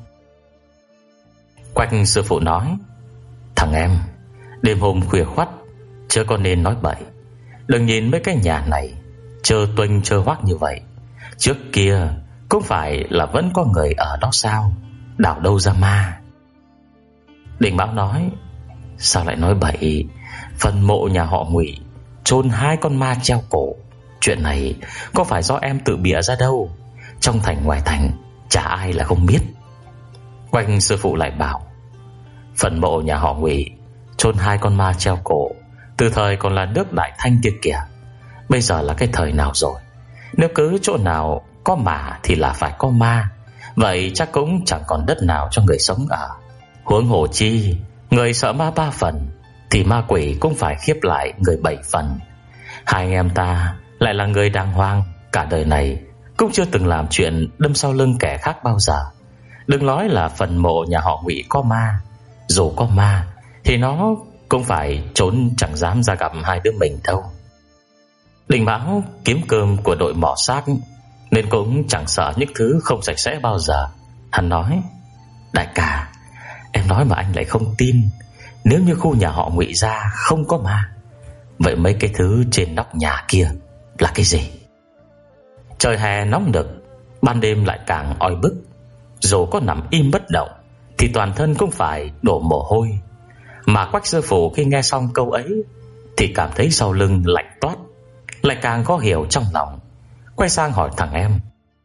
Quách sư phụ nói: "Thằng em, đêm hôm khuya khoắt chớ có nên nói bậy. Đừng nhìn mấy cái nhà này trơ tuênh trơ hoác như vậy. Trước kia cũng phải là vẫn có người ở đó sao, đào đâu ra ma." Đinh Mão nói: "Sao lại nói bậy? Phần mộ nhà họ Ngụy chôn hai con ma treo cổ, chuyện này có phải do em tự bịa ra đâu. Trong thành ngoài thành chả ai là không biết." Quách sư phụ lại bảo: Phần mộ nhà họ Ngụy chôn hai con ma treo cổ từ thời còn là nước Đại Thanh kia kìa. Bây giờ là cái thời nào rồi? Nếu cứ chỗ nào có ma thì là phải có ma, vậy chắc cũng chẳng còn đất nào cho người sống ở. Huống hồ chi người sợ ma ba phần thì ma quỷ cũng phải khiếp lại người bảy phần. Hai anh em ta lại là người đàng hoàng, cả đời này cũng chưa từng làm chuyện đâm sau lưng kẻ khác bao giờ. Đừng nói là phần mộ nhà họ Ngụy có ma, dù có ma thì nó cũng phải trốn chẳng dám ra gặp hai đứa mình đâu. Đình Mão kiếm cơm của đội mỏ xác nên cũng chẳng sợ những thứ không sạch sẽ bao giờ. Hắn nói: đại ca, em nói mà anh lại không tin. Nếu như khu nhà họ Ngụy ra không có ma, vậy mấy cái thứ trên nóc nhà kia là cái gì? Trời hè nóng nực, ban đêm lại càng oi bức. Dù có nằm im bất động thì toàn thân cũng phải đổ mồ hôi. Mà Quách sư phụ khi nghe xong câu ấy thì cảm thấy sau lưng lạnh toát, lại càng khó hiểu trong lòng. Quay sang hỏi thằng em: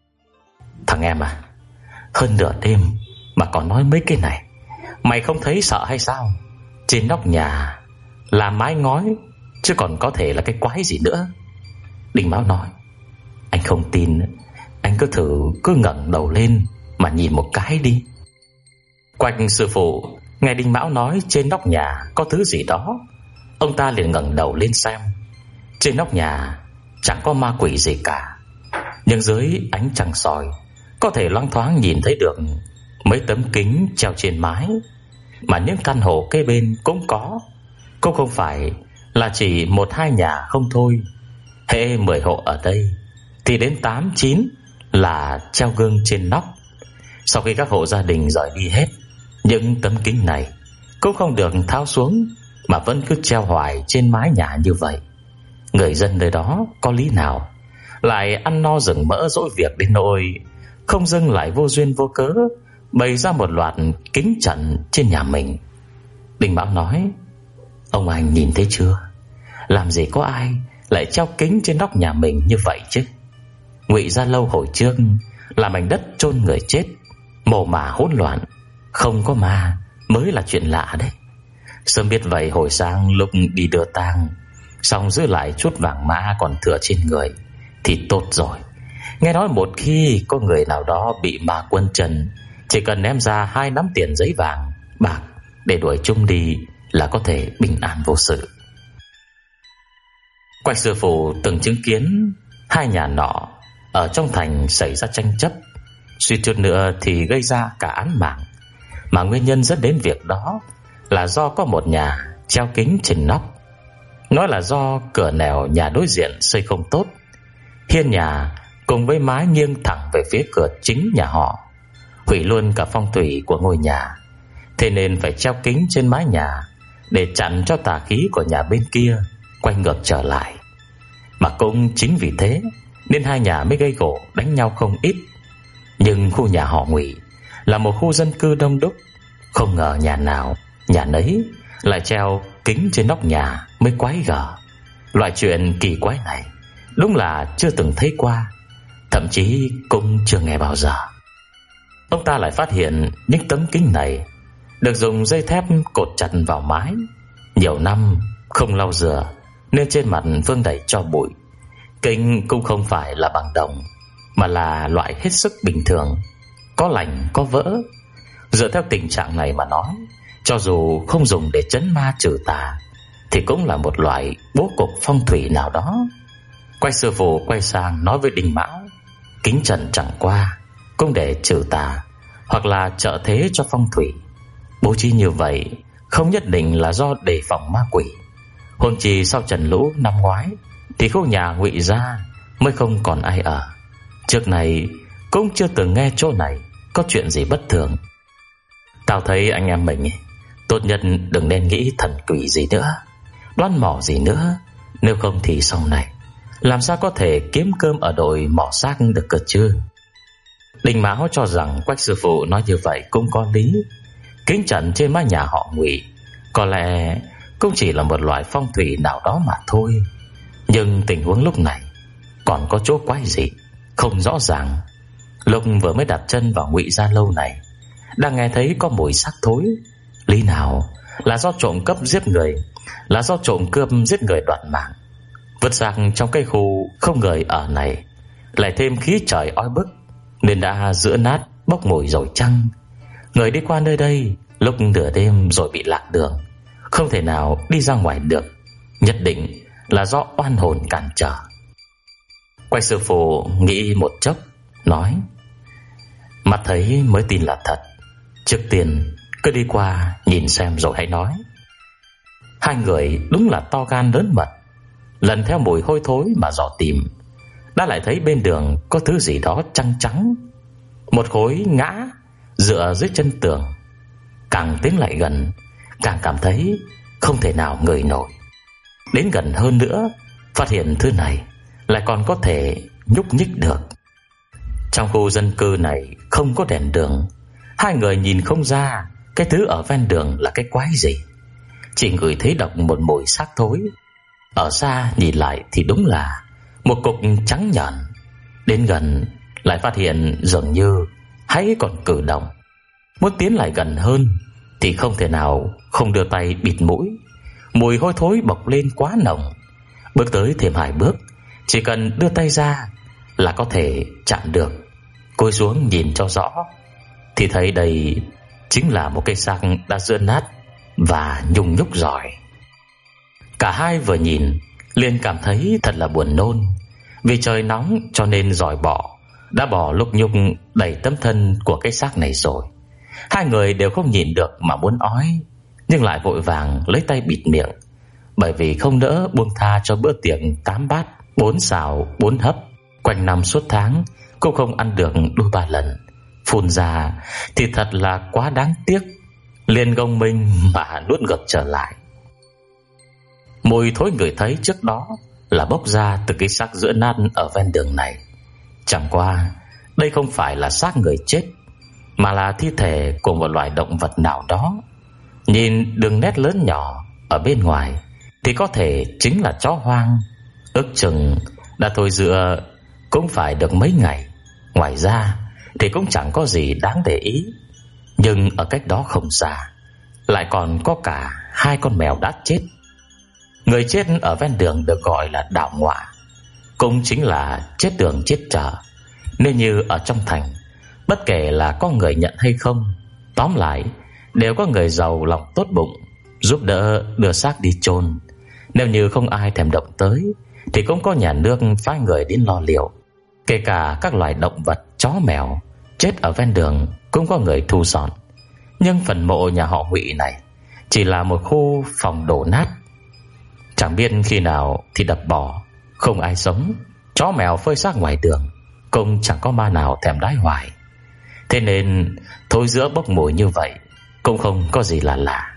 thằng em à, hơn nửa đêm mà còn nói mấy cái này, mày không thấy sợ hay sao? Trên nóc nhà là mái ngói, chứ còn có thể là cái quái gì nữa. Đình Mão nói: anh không tin, anh cứ thử cứ ngẩng đầu lên mà nhìn một cái đi. Quách sư phụ nghe Đình Mão nói trên nóc nhà có thứ gì đó, ông ta liền ngẩng đầu lên xem. Trên nóc nhà chẳng có ma quỷ gì cả, nhưng dưới ánh trăng soi có thể loáng thoáng nhìn thấy được mấy tấm kính treo trên mái. Mà những căn hộ kế bên cũng có, cũng không phải là chỉ một hai nhà không thôi. Hễ mười hộ ở đây thì đến tám chín là treo gương trên nóc. Sau khi các hộ gia đình rời đi hết, những tấm kính này cũng không được tháo xuống mà vẫn cứ treo hoài trên mái nhà như vậy. Người dân nơi đó có lý nào lại ăn no rừng mỡ dỗi việc đến nỗi không dưng lại vô duyên vô cớ bày ra một loạt kính trận trên nhà mình. Đình Mão nói: ông anh nhìn thấy chưa, làm gì có ai lại treo kính trên nóc nhà mình như vậy chứ. Ngụy Gia Lâu hồi trước là mảnh đất chôn người chết, mồ mả hỗn loạn, không có ma mới là chuyện lạ đấy. Sớm biết vậy hồi sáng lúc đi đưa tang, xong giữ lại chút vàng mã còn thừa trên người thì tốt rồi. Nghe nói một khi có người nào đó bị ma quấn chân, chỉ cần ném ra hai nắm tiền giấy vàng bạc để đuổi chúng đi là có thể bình an vô sự. Quách sư phụ từng chứng kiến hai nhà nọ ở trong thành xảy ra tranh chấp, suýt chút nữa thì gây ra cả án mạng. Mà nguyên nhân dẫn đến việc đó là do có một nhà treo kính trên nóc. Nói là do cửa nẻo nhà đối diện xây không tốt, hiên nhà cùng với mái nghiêng thẳng về phía cửa chính nhà họ, hủy luôn cả phong thủy của ngôi nhà. Thế nên phải treo kính trên mái nhà để chặn cho tà khí của nhà bên kia quay ngược trở lại. Mà cũng chính vì thế nên hai nhà mới gây gổ đánh nhau không ít. Nhưng khu nhà họ Ngụy là một khu dân cư đông đúc, không ngờ nhà nào nhà nấy lại treo kính trên nóc nhà mới quái gở. Loại chuyện kỳ quái này đúng là chưa từng thấy qua, thậm chí cũng chưa nghe bao giờ. Ông ta lại phát hiện những tấm kính này được dùng dây thép cột chặt vào mái, nhiều năm không lau rửa nên trên mặt vương đầy tro bụi. Kính cũng không phải là bằng đồng, mà là loại hết sức bình thường, có lành có vỡ. Dựa theo tình trạng này mà nói, cho dù không dùng để trấn ma trừ tà thì cũng là một loại bố cục phong thủy nào đó. Quay sư phụ quay sang nói với Đình Mão: kính trần chẳng qua cũng để trừ tà hoặc là trợ thế cho phong thủy. Bố trí như vậy không nhất định là do đề phòng ma quỷ. Huống chi sau trận lũ năm ngoái thì khu nhà Ngụy gia mới không còn ai ở. Trước này cũng chưa từng nghe chỗ này có chuyện gì bất thường. Tao thấy anh em mình tốt nhất đừng nên nghĩ thần quỷ gì nữa, đoán mò gì nữa. Nếu không thì sau này làm sao có thể kiếm cơm ở đội mỏ xác được cơ chứ. Đình Mão cho rằng Quách sư phụ nói như vậy cũng có lý. Kính trận trên mái nhà họ Ngụy có lẽ cũng chỉ là một loại phong thủy nào đó mà thôi. Nhưng tình huống lúc này còn có chỗ quái gì không rõ ràng. Lúc vừa mới đặt chân vào Ngụy Gia Lâu này, đang nghe thấy có mùi xác thối, Lý nào là do trộm cắp giết người, là do trộm cướp giết người đoạt mạng, vứt xác trong cái khu không người ở này, lại thêm khí trời oi bức nên đã rữa nát bốc mùi rồi chăng? Người đi qua nơi đây lúc nửa đêm rồi bị lạc đường, không thể nào đi ra ngoài được, nhất định là do oan hồn cản trở. Quách sư phụ nghĩ một chốc, nói: mắt thấy mới tin là thật, trước tiên cứ đi qua nhìn xem rồi hãy nói. Hai người đúng là to gan lớn mật, lần theo mùi hôi thối mà dò tìm, đã lại thấy bên đường có thứ gì đó trắng trắng, một khối ngã dựa dưới chân tường. Càng tiến lại gần, càng cảm thấy không thể nào ngửi nổi. Đến gần hơn nữa, phát hiện thứ này lại còn có thể nhúc nhích được. Trong khu dân cư này không có đèn đường, hai người nhìn không ra cái thứ ở ven đường là cái quái gì, chỉ ngửi thấy độc một mùi xác thối. Ở xa nhìn lại thì đúng là một cục trắng nhợn, đến gần lại phát hiện dường như hãy còn cử động. Muốn tiến lại gần hơn thì không thể nào không đưa tay bịt mũi, mùi hôi thối bộc lên quá nồng. Bước tới thêm hai bước, chỉ cần đưa tay ra là có thể chạm được. Cúi xuống nhìn cho rõ thì thấy đây chính là một cây xác đã rữa nát và nhung nhúc giỏi. Cả hai vừa nhìn liền cảm thấy thật là buồn nôn. Vì trời nóng cho nên giỏi bọ đã bò lúc nhúc đầy tấm thân của cái xác này rồi. Hai người đều không nhìn được mà muốn ói, nhưng lại vội vàng lấy tay bịt miệng, bởi vì không nỡ buông tha cho bữa tiệc tám bát bốn xào bốn hấp quanh năm suốt tháng cũng không ăn được đôi ba lần. Phun ra thì thật là quá đáng tiếc, liền gồng mình mà nuốt ngược trở lại. Mùi thối người thấy trước đó là bốc ra từ cái xác rữa nát ở ven đường này. Chẳng qua đây không phải là xác người chết, mà là thi thể của một loài động vật nào đó. Nhìn đường nét lớn nhỏ ở bên ngoài thì có thể chính là chó hoang, ước chừng đã thôi dựa cũng phải được mấy ngày. Ngoài ra thì cũng chẳng có gì đáng để ý. Nhưng ở cách đó không xa lại còn có cả hai con mèo đã chết. Người chết ở ven đường được gọi là đạo ngọa, cũng chính là chết đường chết chợ. Nếu như ở trong thành, bất kể là có người nhận hay không, tóm lại đều có người giàu lòng tốt bụng giúp đỡ đưa xác đi chôn. Nếu như không ai thèm động tới thì cũng có nhà nước phái người đến lo liệu. Kể cả các loài động vật chó mèo chết ở ven đường cũng có người thu dọn. Nhưng phần mộ nhà họ Ngụy này chỉ là một khu phòng đổ nát, chẳng biết khi nào thì đập bỏ, không ai sống. Chó mèo phơi xác ngoài đường cũng chẳng có ma nào thèm đái hoài. Thế nên thối giữa bốc mùi như vậy cũng không có gì là lạ.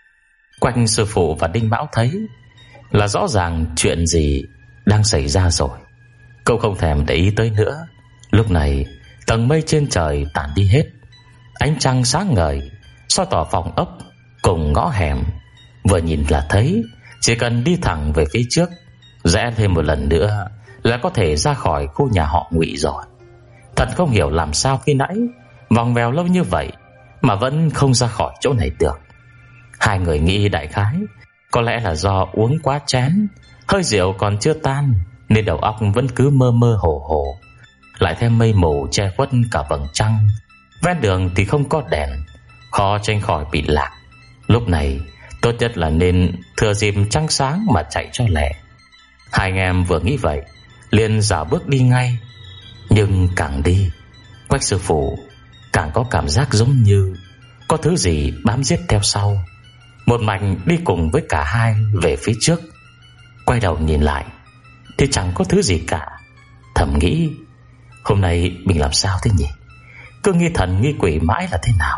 Quanh sư phụ và Đinh Mão thấy là rõ ràng chuyện gì đang xảy ra rồi, cậu không thèm để ý tới nữa. Lúc này tầng mây trên trời tản đi hết, ánh trăng sáng ngời soi tỏ phòng ốc cùng ngõ hẻm. Vừa nhìn là thấy chỉ cần đi thẳng về phía trước, rẽ thêm một lần nữa là có thể ra khỏi khu nhà họ Ngụy rồi. Thật không hiểu làm sao khi nãy vòng vèo lâu như vậy mà vẫn không ra khỏi chỗ này được. Hai người nghĩ đại khái có lẽ là do uống quá chén, hơi rượu còn chưa tan nên đầu óc vẫn cứ mơ mơ hồ hồ. Lại thêm mây mù che khuất cả vầng trăng, ven đường thì không có đèn, khó tránh khỏi bị lạc. Lúc này tốt nhất là nên thừa dịp trăng sáng mà chạy cho lẹ. Hai anh em vừa nghĩ vậy liền dạo bước đi ngay. Nhưng càng đi, Quách sư phụ càng có cảm giác giống như có thứ gì bám giết theo sau, một mạch đi cùng với cả hai về phía trước. Quay đầu nhìn lại thì chẳng có thứ gì cả. Thầm nghĩ hôm nay mình làm sao thế nhỉ, cứ nghi thần nghi quỷ mãi là thế nào.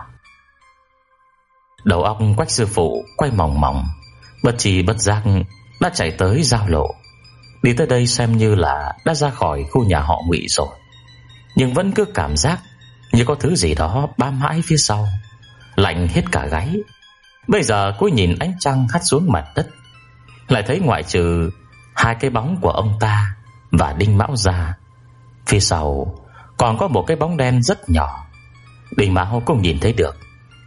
Đầu óc Quách sư phụ quay mòng mòng, bất chi bất giác đã chạy tới giao lộ. Đi tới đây xem như là đã ra khỏi khu nhà họ Ngụy rồi, nhưng vẫn cứ cảm giác như có thứ gì đó bám mãi phía sau, lạnh hết cả gáy. Bây giờ cúi nhìn ánh trăng hắt xuống mặt đất, lại thấy ngoại trừ hai cái bóng của ông ta và Đinh Mão ra, phía sau còn có một cái bóng đen rất nhỏ. Đinh Mão cũng nhìn thấy được,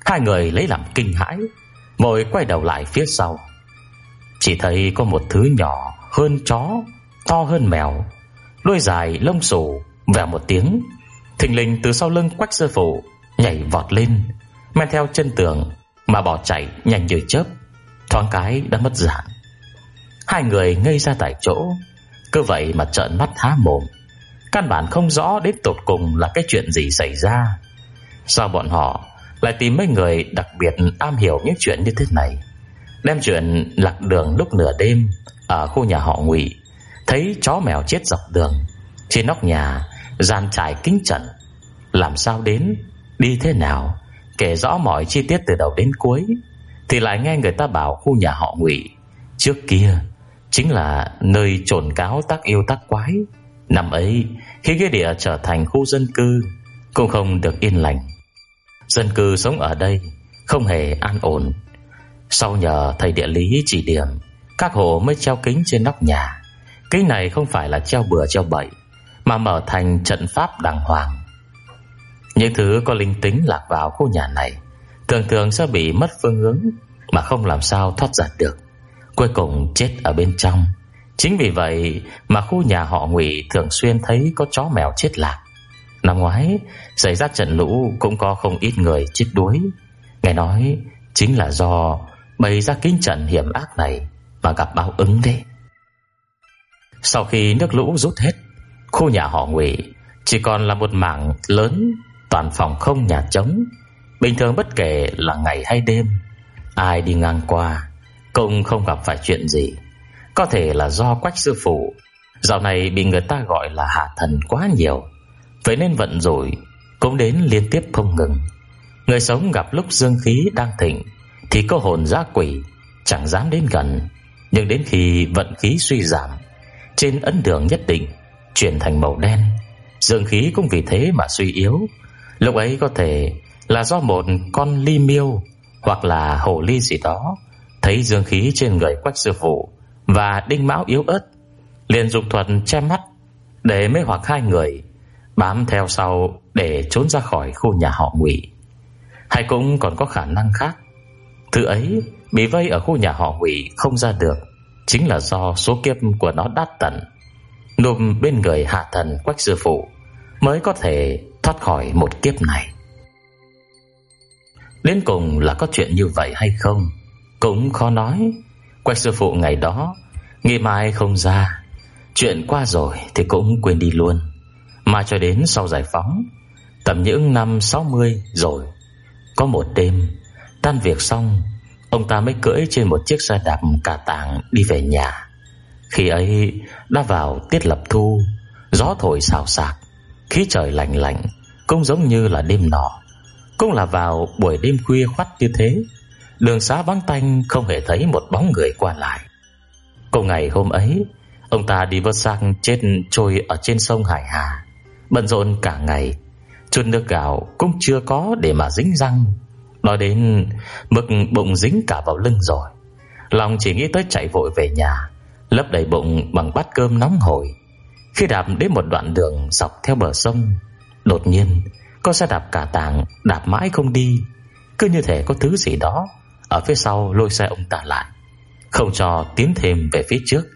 Hai người lấy làm kinh hãi, vội quay đầu lại phía sau. Chỉ thấy có một thứ nhỏ hơn chó, to hơn mèo, đuôi dài lông xù, vèo một tiếng, thình lình từ sau lưng Quách sư phụ nhảy vọt lên, men theo chân tường mà bỏ chạy nhanh như chớp, thoáng cái đã mất dạng. Hai người ngây ra tại chỗ, cứ vậy mà trợn mắt há mồm, căn bản không rõ đến tột cùng là cái chuyện gì xảy ra. Sao bọn họ lại tìm mấy người đặc biệt am hiểu những chuyện như thế này, đem chuyện lạc đường lúc nửa đêm ở khu nhà họ Ngụy, thấy chó mèo chết dọc đường, trên nóc nhà dàn trải kính trận, làm sao đến, đi thế nào, kể rõ mọi chi tiết từ đầu đến cuối, thì lại nghe người ta bảo khu nhà họ Ngụy trước kia chính là nơi chồn cáo tác yêu tác quái. Năm ấy khi cái địa trở thành khu dân cư cũng không được yên lành, dân cư sống ở đây không hề an ổn. Sau nhờ thầy địa lý chỉ điểm, các hộ mới treo kính trên nóc nhà. Kính này không phải là treo bừa treo bậy, mà mở thành trận pháp đàng hoàng. Những thứ có linh tính lạc vào khu nhà này thường thường sẽ bị mất phương hướng mà không làm sao thoát ra được, cuối cùng chết ở bên trong. Chính vì vậy mà khu nhà họ Ngụy thường xuyên thấy có chó mèo chết lạc. Năm ngoái xảy ra trận lũ cũng có không ít người chết đuối, nghe nói chính là do bày ra kính trận hiểm ác này mà gặp báo ứng đấy. Sau khi nước lũ rút hết, khu nhà họ Ngụy chỉ còn là một mảng lớn toàn phòng không nhà trống. Bình thường bất kể là ngày hay đêm, ai đi ngang qua cũng không gặp phải chuyện gì. Có thể là do Quách sư phụ dạo này bị người ta gọi là hạ thần quá nhiều, vậy nên vận rủi cũng đến liên tiếp không ngừng. Người sống gặp lúc dương khí đang thịnh thì có hồn dã quỷ chẳng dám đến gần, nhưng đến khi vận khí suy giảm, trên ấn đường nhất định chuyển thành màu đen, dương khí cũng vì thế mà suy yếu. Lúc ấy có thể là do một con ly miêu hoặc là hổ ly gì đó thấy dương khí trên người Quách sư phụ và Đinh Mão yếu ớt, liền dùng thuật che mắt để mê hoặc hai người, bám theo sau để trốn ra khỏi khu nhà họ Ngụy. Hay cũng còn có khả năng khác, thứ ấy bị vây ở khu nhà họ Ngụy không ra được chính là do số kiếp của nó đát tận, nùm bên người hạ thần Quách sư phụ mới có thể thoát khỏi một kiếp này. Đến cùng là có chuyện như vậy hay không cũng khó nói. Quách sư phụ ngày đó nghĩ mãi không ra, chuyện qua rồi thì cũng quên đi luôn. Mà cho đến sau giải phóng, tầm những năm sáu mươi rồi, có một đêm tan việc xong, ông ta mới cưỡi trên một chiếc xe đạp cà tàng đi về nhà. Khi ấy đã vào tiết lập thu, gió thổi xào xạc, khí trời lạnh lạnh, cũng giống như là đêm nọ. Cũng là vào buổi đêm khuya khoắt như thế, đường xá vắng tanh, không hề thấy một bóng người qua lại. Cùng ngày hôm ấy, ông ta đi vớt xác chết trôi ở trên sông Hải Hà, bận rộn cả ngày, chút nước gạo cũng chưa có để mà dính răng. Nói đến mức bụng dính cả vào lưng rồi, lòng chỉ nghĩ tới chạy vội về nhà, lấp đầy bụng bằng bát cơm nóng hổi. Khi đạp đến một đoạn đường dọc theo bờ sông, đột nhiên có xe đạp cà tàng đạp mãi không đi, cứ như thể có thứ gì đó ở phía sau lôi xe ông ta lại, không cho tiến thêm về phía trước.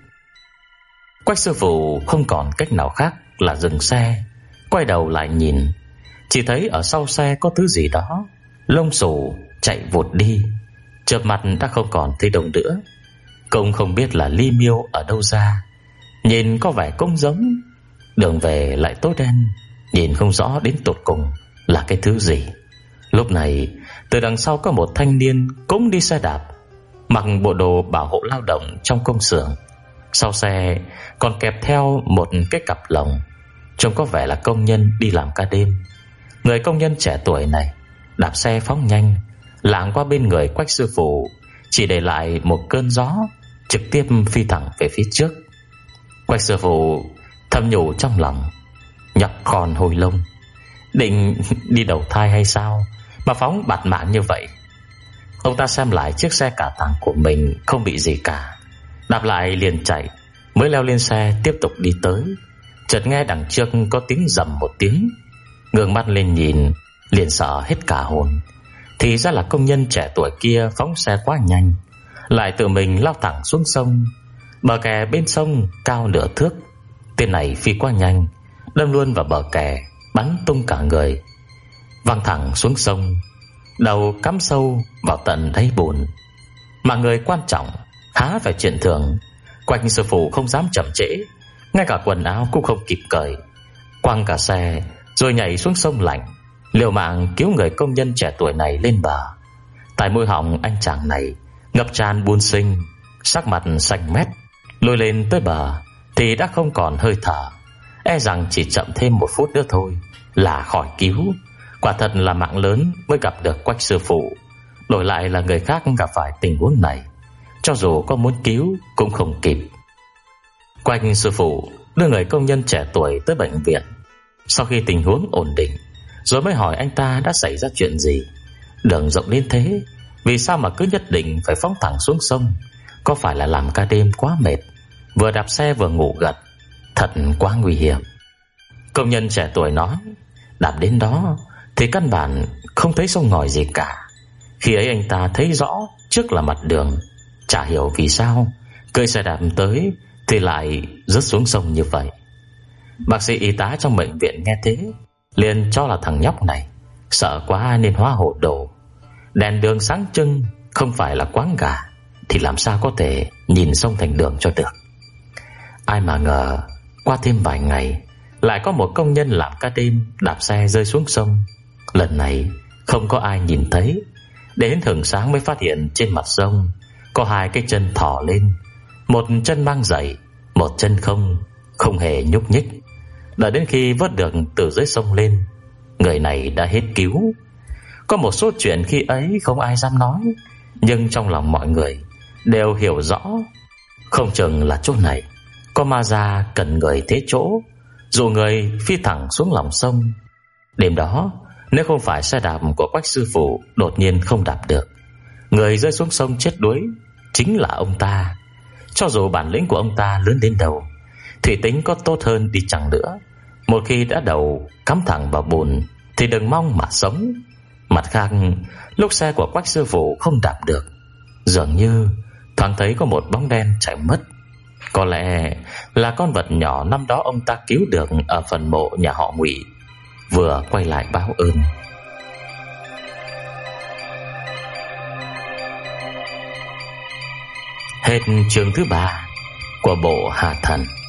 Quách sư phụ không còn cách nào khác là dừng xe, quay đầu lại nhìn, chỉ thấy ở sau xe có thứ gì đó lông xù chạy vụt đi, chợp mặt đã không còn thấy đâu nữa. Cũng không biết là ly miêu ở đâu ra, nhìn có vẻ cũng giống. Đường về lại tối đen, nhìn không rõ đến tột cùng là cái thứ gì. Lúc này từ đằng sau có một thanh niên cũng đi xe đạp, mặc bộ đồ bảo hộ lao động trong công xưởng. Sau xe còn kẹp theo một cái cặp lồng, trông có vẻ là công nhân đi làm ca đêm. Người công nhân trẻ tuổi này đạp xe phóng nhanh, lạng qua bên người Quách sư phụ, chỉ để lại một cơn gió, trực tiếp phi thẳng về phía trước. Quách sư phụ thầm nhủ trong lòng, nhóc con hồi lông, định đi đầu thai hay sao mà phóng bạt mạng như vậy. Ông ta xem lại chiếc xe cả tàng của mình không bị gì cả, đạp lại liền chạy, mới leo lên xe tiếp tục đi tới. Chợt nghe đằng trước có tiếng rầm một tiếng, ngước mắt lên nhìn, liền sợ hết cả hồn. thì ra là công nhân trẻ tuổi kia phóng xe quá nhanh, lại tự mình lao thẳng xuống sông. Bờ kè bên sông cao nửa thước, tên này phi quá nhanh, đâm luôn vào bờ kè, bắn tung cả người, văng thẳng xuống sông, đầu cắm sâu vào tận đáy bùn. Mà người quan trọng há phải chuyện thường. Quách sư phụ không dám chậm trễ, ngay cả quần áo cũng không kịp cởi, quăng cả xe rồi nhảy xuống sông lạnh, liều mạng cứu người công nhân trẻ tuổi này lên bờ. Tại mũi họng anh chàng này ngập tràn bùn sinh, sắc mặt xanh mét, lôi lên tới bờ thì đã không còn hơi thở, e rằng chỉ chậm thêm một phút nữa thôi là khỏi cứu. Quả thật là mạng lớn mới gặp được Quách sư phụ, đổi lại là người khác gặp phải tình huống này, cho dù có muốn cứu cũng không kịp. Quách sư phụ đưa người công nhân trẻ tuổi tới bệnh viện. Sau khi tình huống ổn định rồi mới hỏi anh ta đã xảy ra chuyện gì. Đường rộng đến thế, vì sao mà cứ nhất định phải phóng thẳng xuống sông? Có phải là làm ca đêm quá mệt, vừa đạp xe vừa ngủ gật, thật quá nguy hiểm. Công nhân trẻ tuổi nói, đạp đến đó thì căn bản không thấy sông ngòi gì cả. Khi ấy anh ta thấy rõ trước là mặt đường, chả hiểu vì sao cưỡi xe đạp tới thì lại rớt xuống sông như vậy. Bác sĩ y tá trong bệnh viện nghe thế liền cho là thằng nhóc này sợ quá nên hóa hồ đồ. Đèn đường sáng trưng, không phải là quáng gà thì làm sao có thể nhìn sông thành đường cho được. Ai mà ngờ qua thêm vài ngày lại có một công nhân làm ca đêm đạp xe rơi xuống sông. Lần này không có ai nhìn thấy, đến thường sáng mới phát hiện trên mặt sông có hai cái chân thò lên, một chân mang giày, một chân không, không hề nhúc nhích. Đợi đến khi vớt được từ dưới sông lên, người này đã hết cứu. Có một số chuyện khi ấy không ai dám nói, nhưng trong lòng mọi người đều hiểu rõ, không chừng là chỗ này có ma già cần người thế chỗ, dụ người phi thẳng xuống lòng sông. Đêm đó nếu không phải xe đạp của Quách sư phụ đột nhiên không đạp được, người rơi xuống sông chết đuối chính là ông ta. Cho dù bản lĩnh của ông ta lớn đến đâu, thủy tính có tốt hơn đi chăng nữa, một khi đã đầu cắm thẳng vào bùn thì đừng mong mà sống. Mặt khác, lúc xe của Quách sư phụ không đạp được, dường như thoáng thấy có một bóng đen chạy mất. Có lẽ là con vật nhỏ năm đó ông ta cứu được ở phần mộ nhà họ Ngụy, vừa quay lại báo ơn. Hết chương thứ ba của bộ Hà Thần.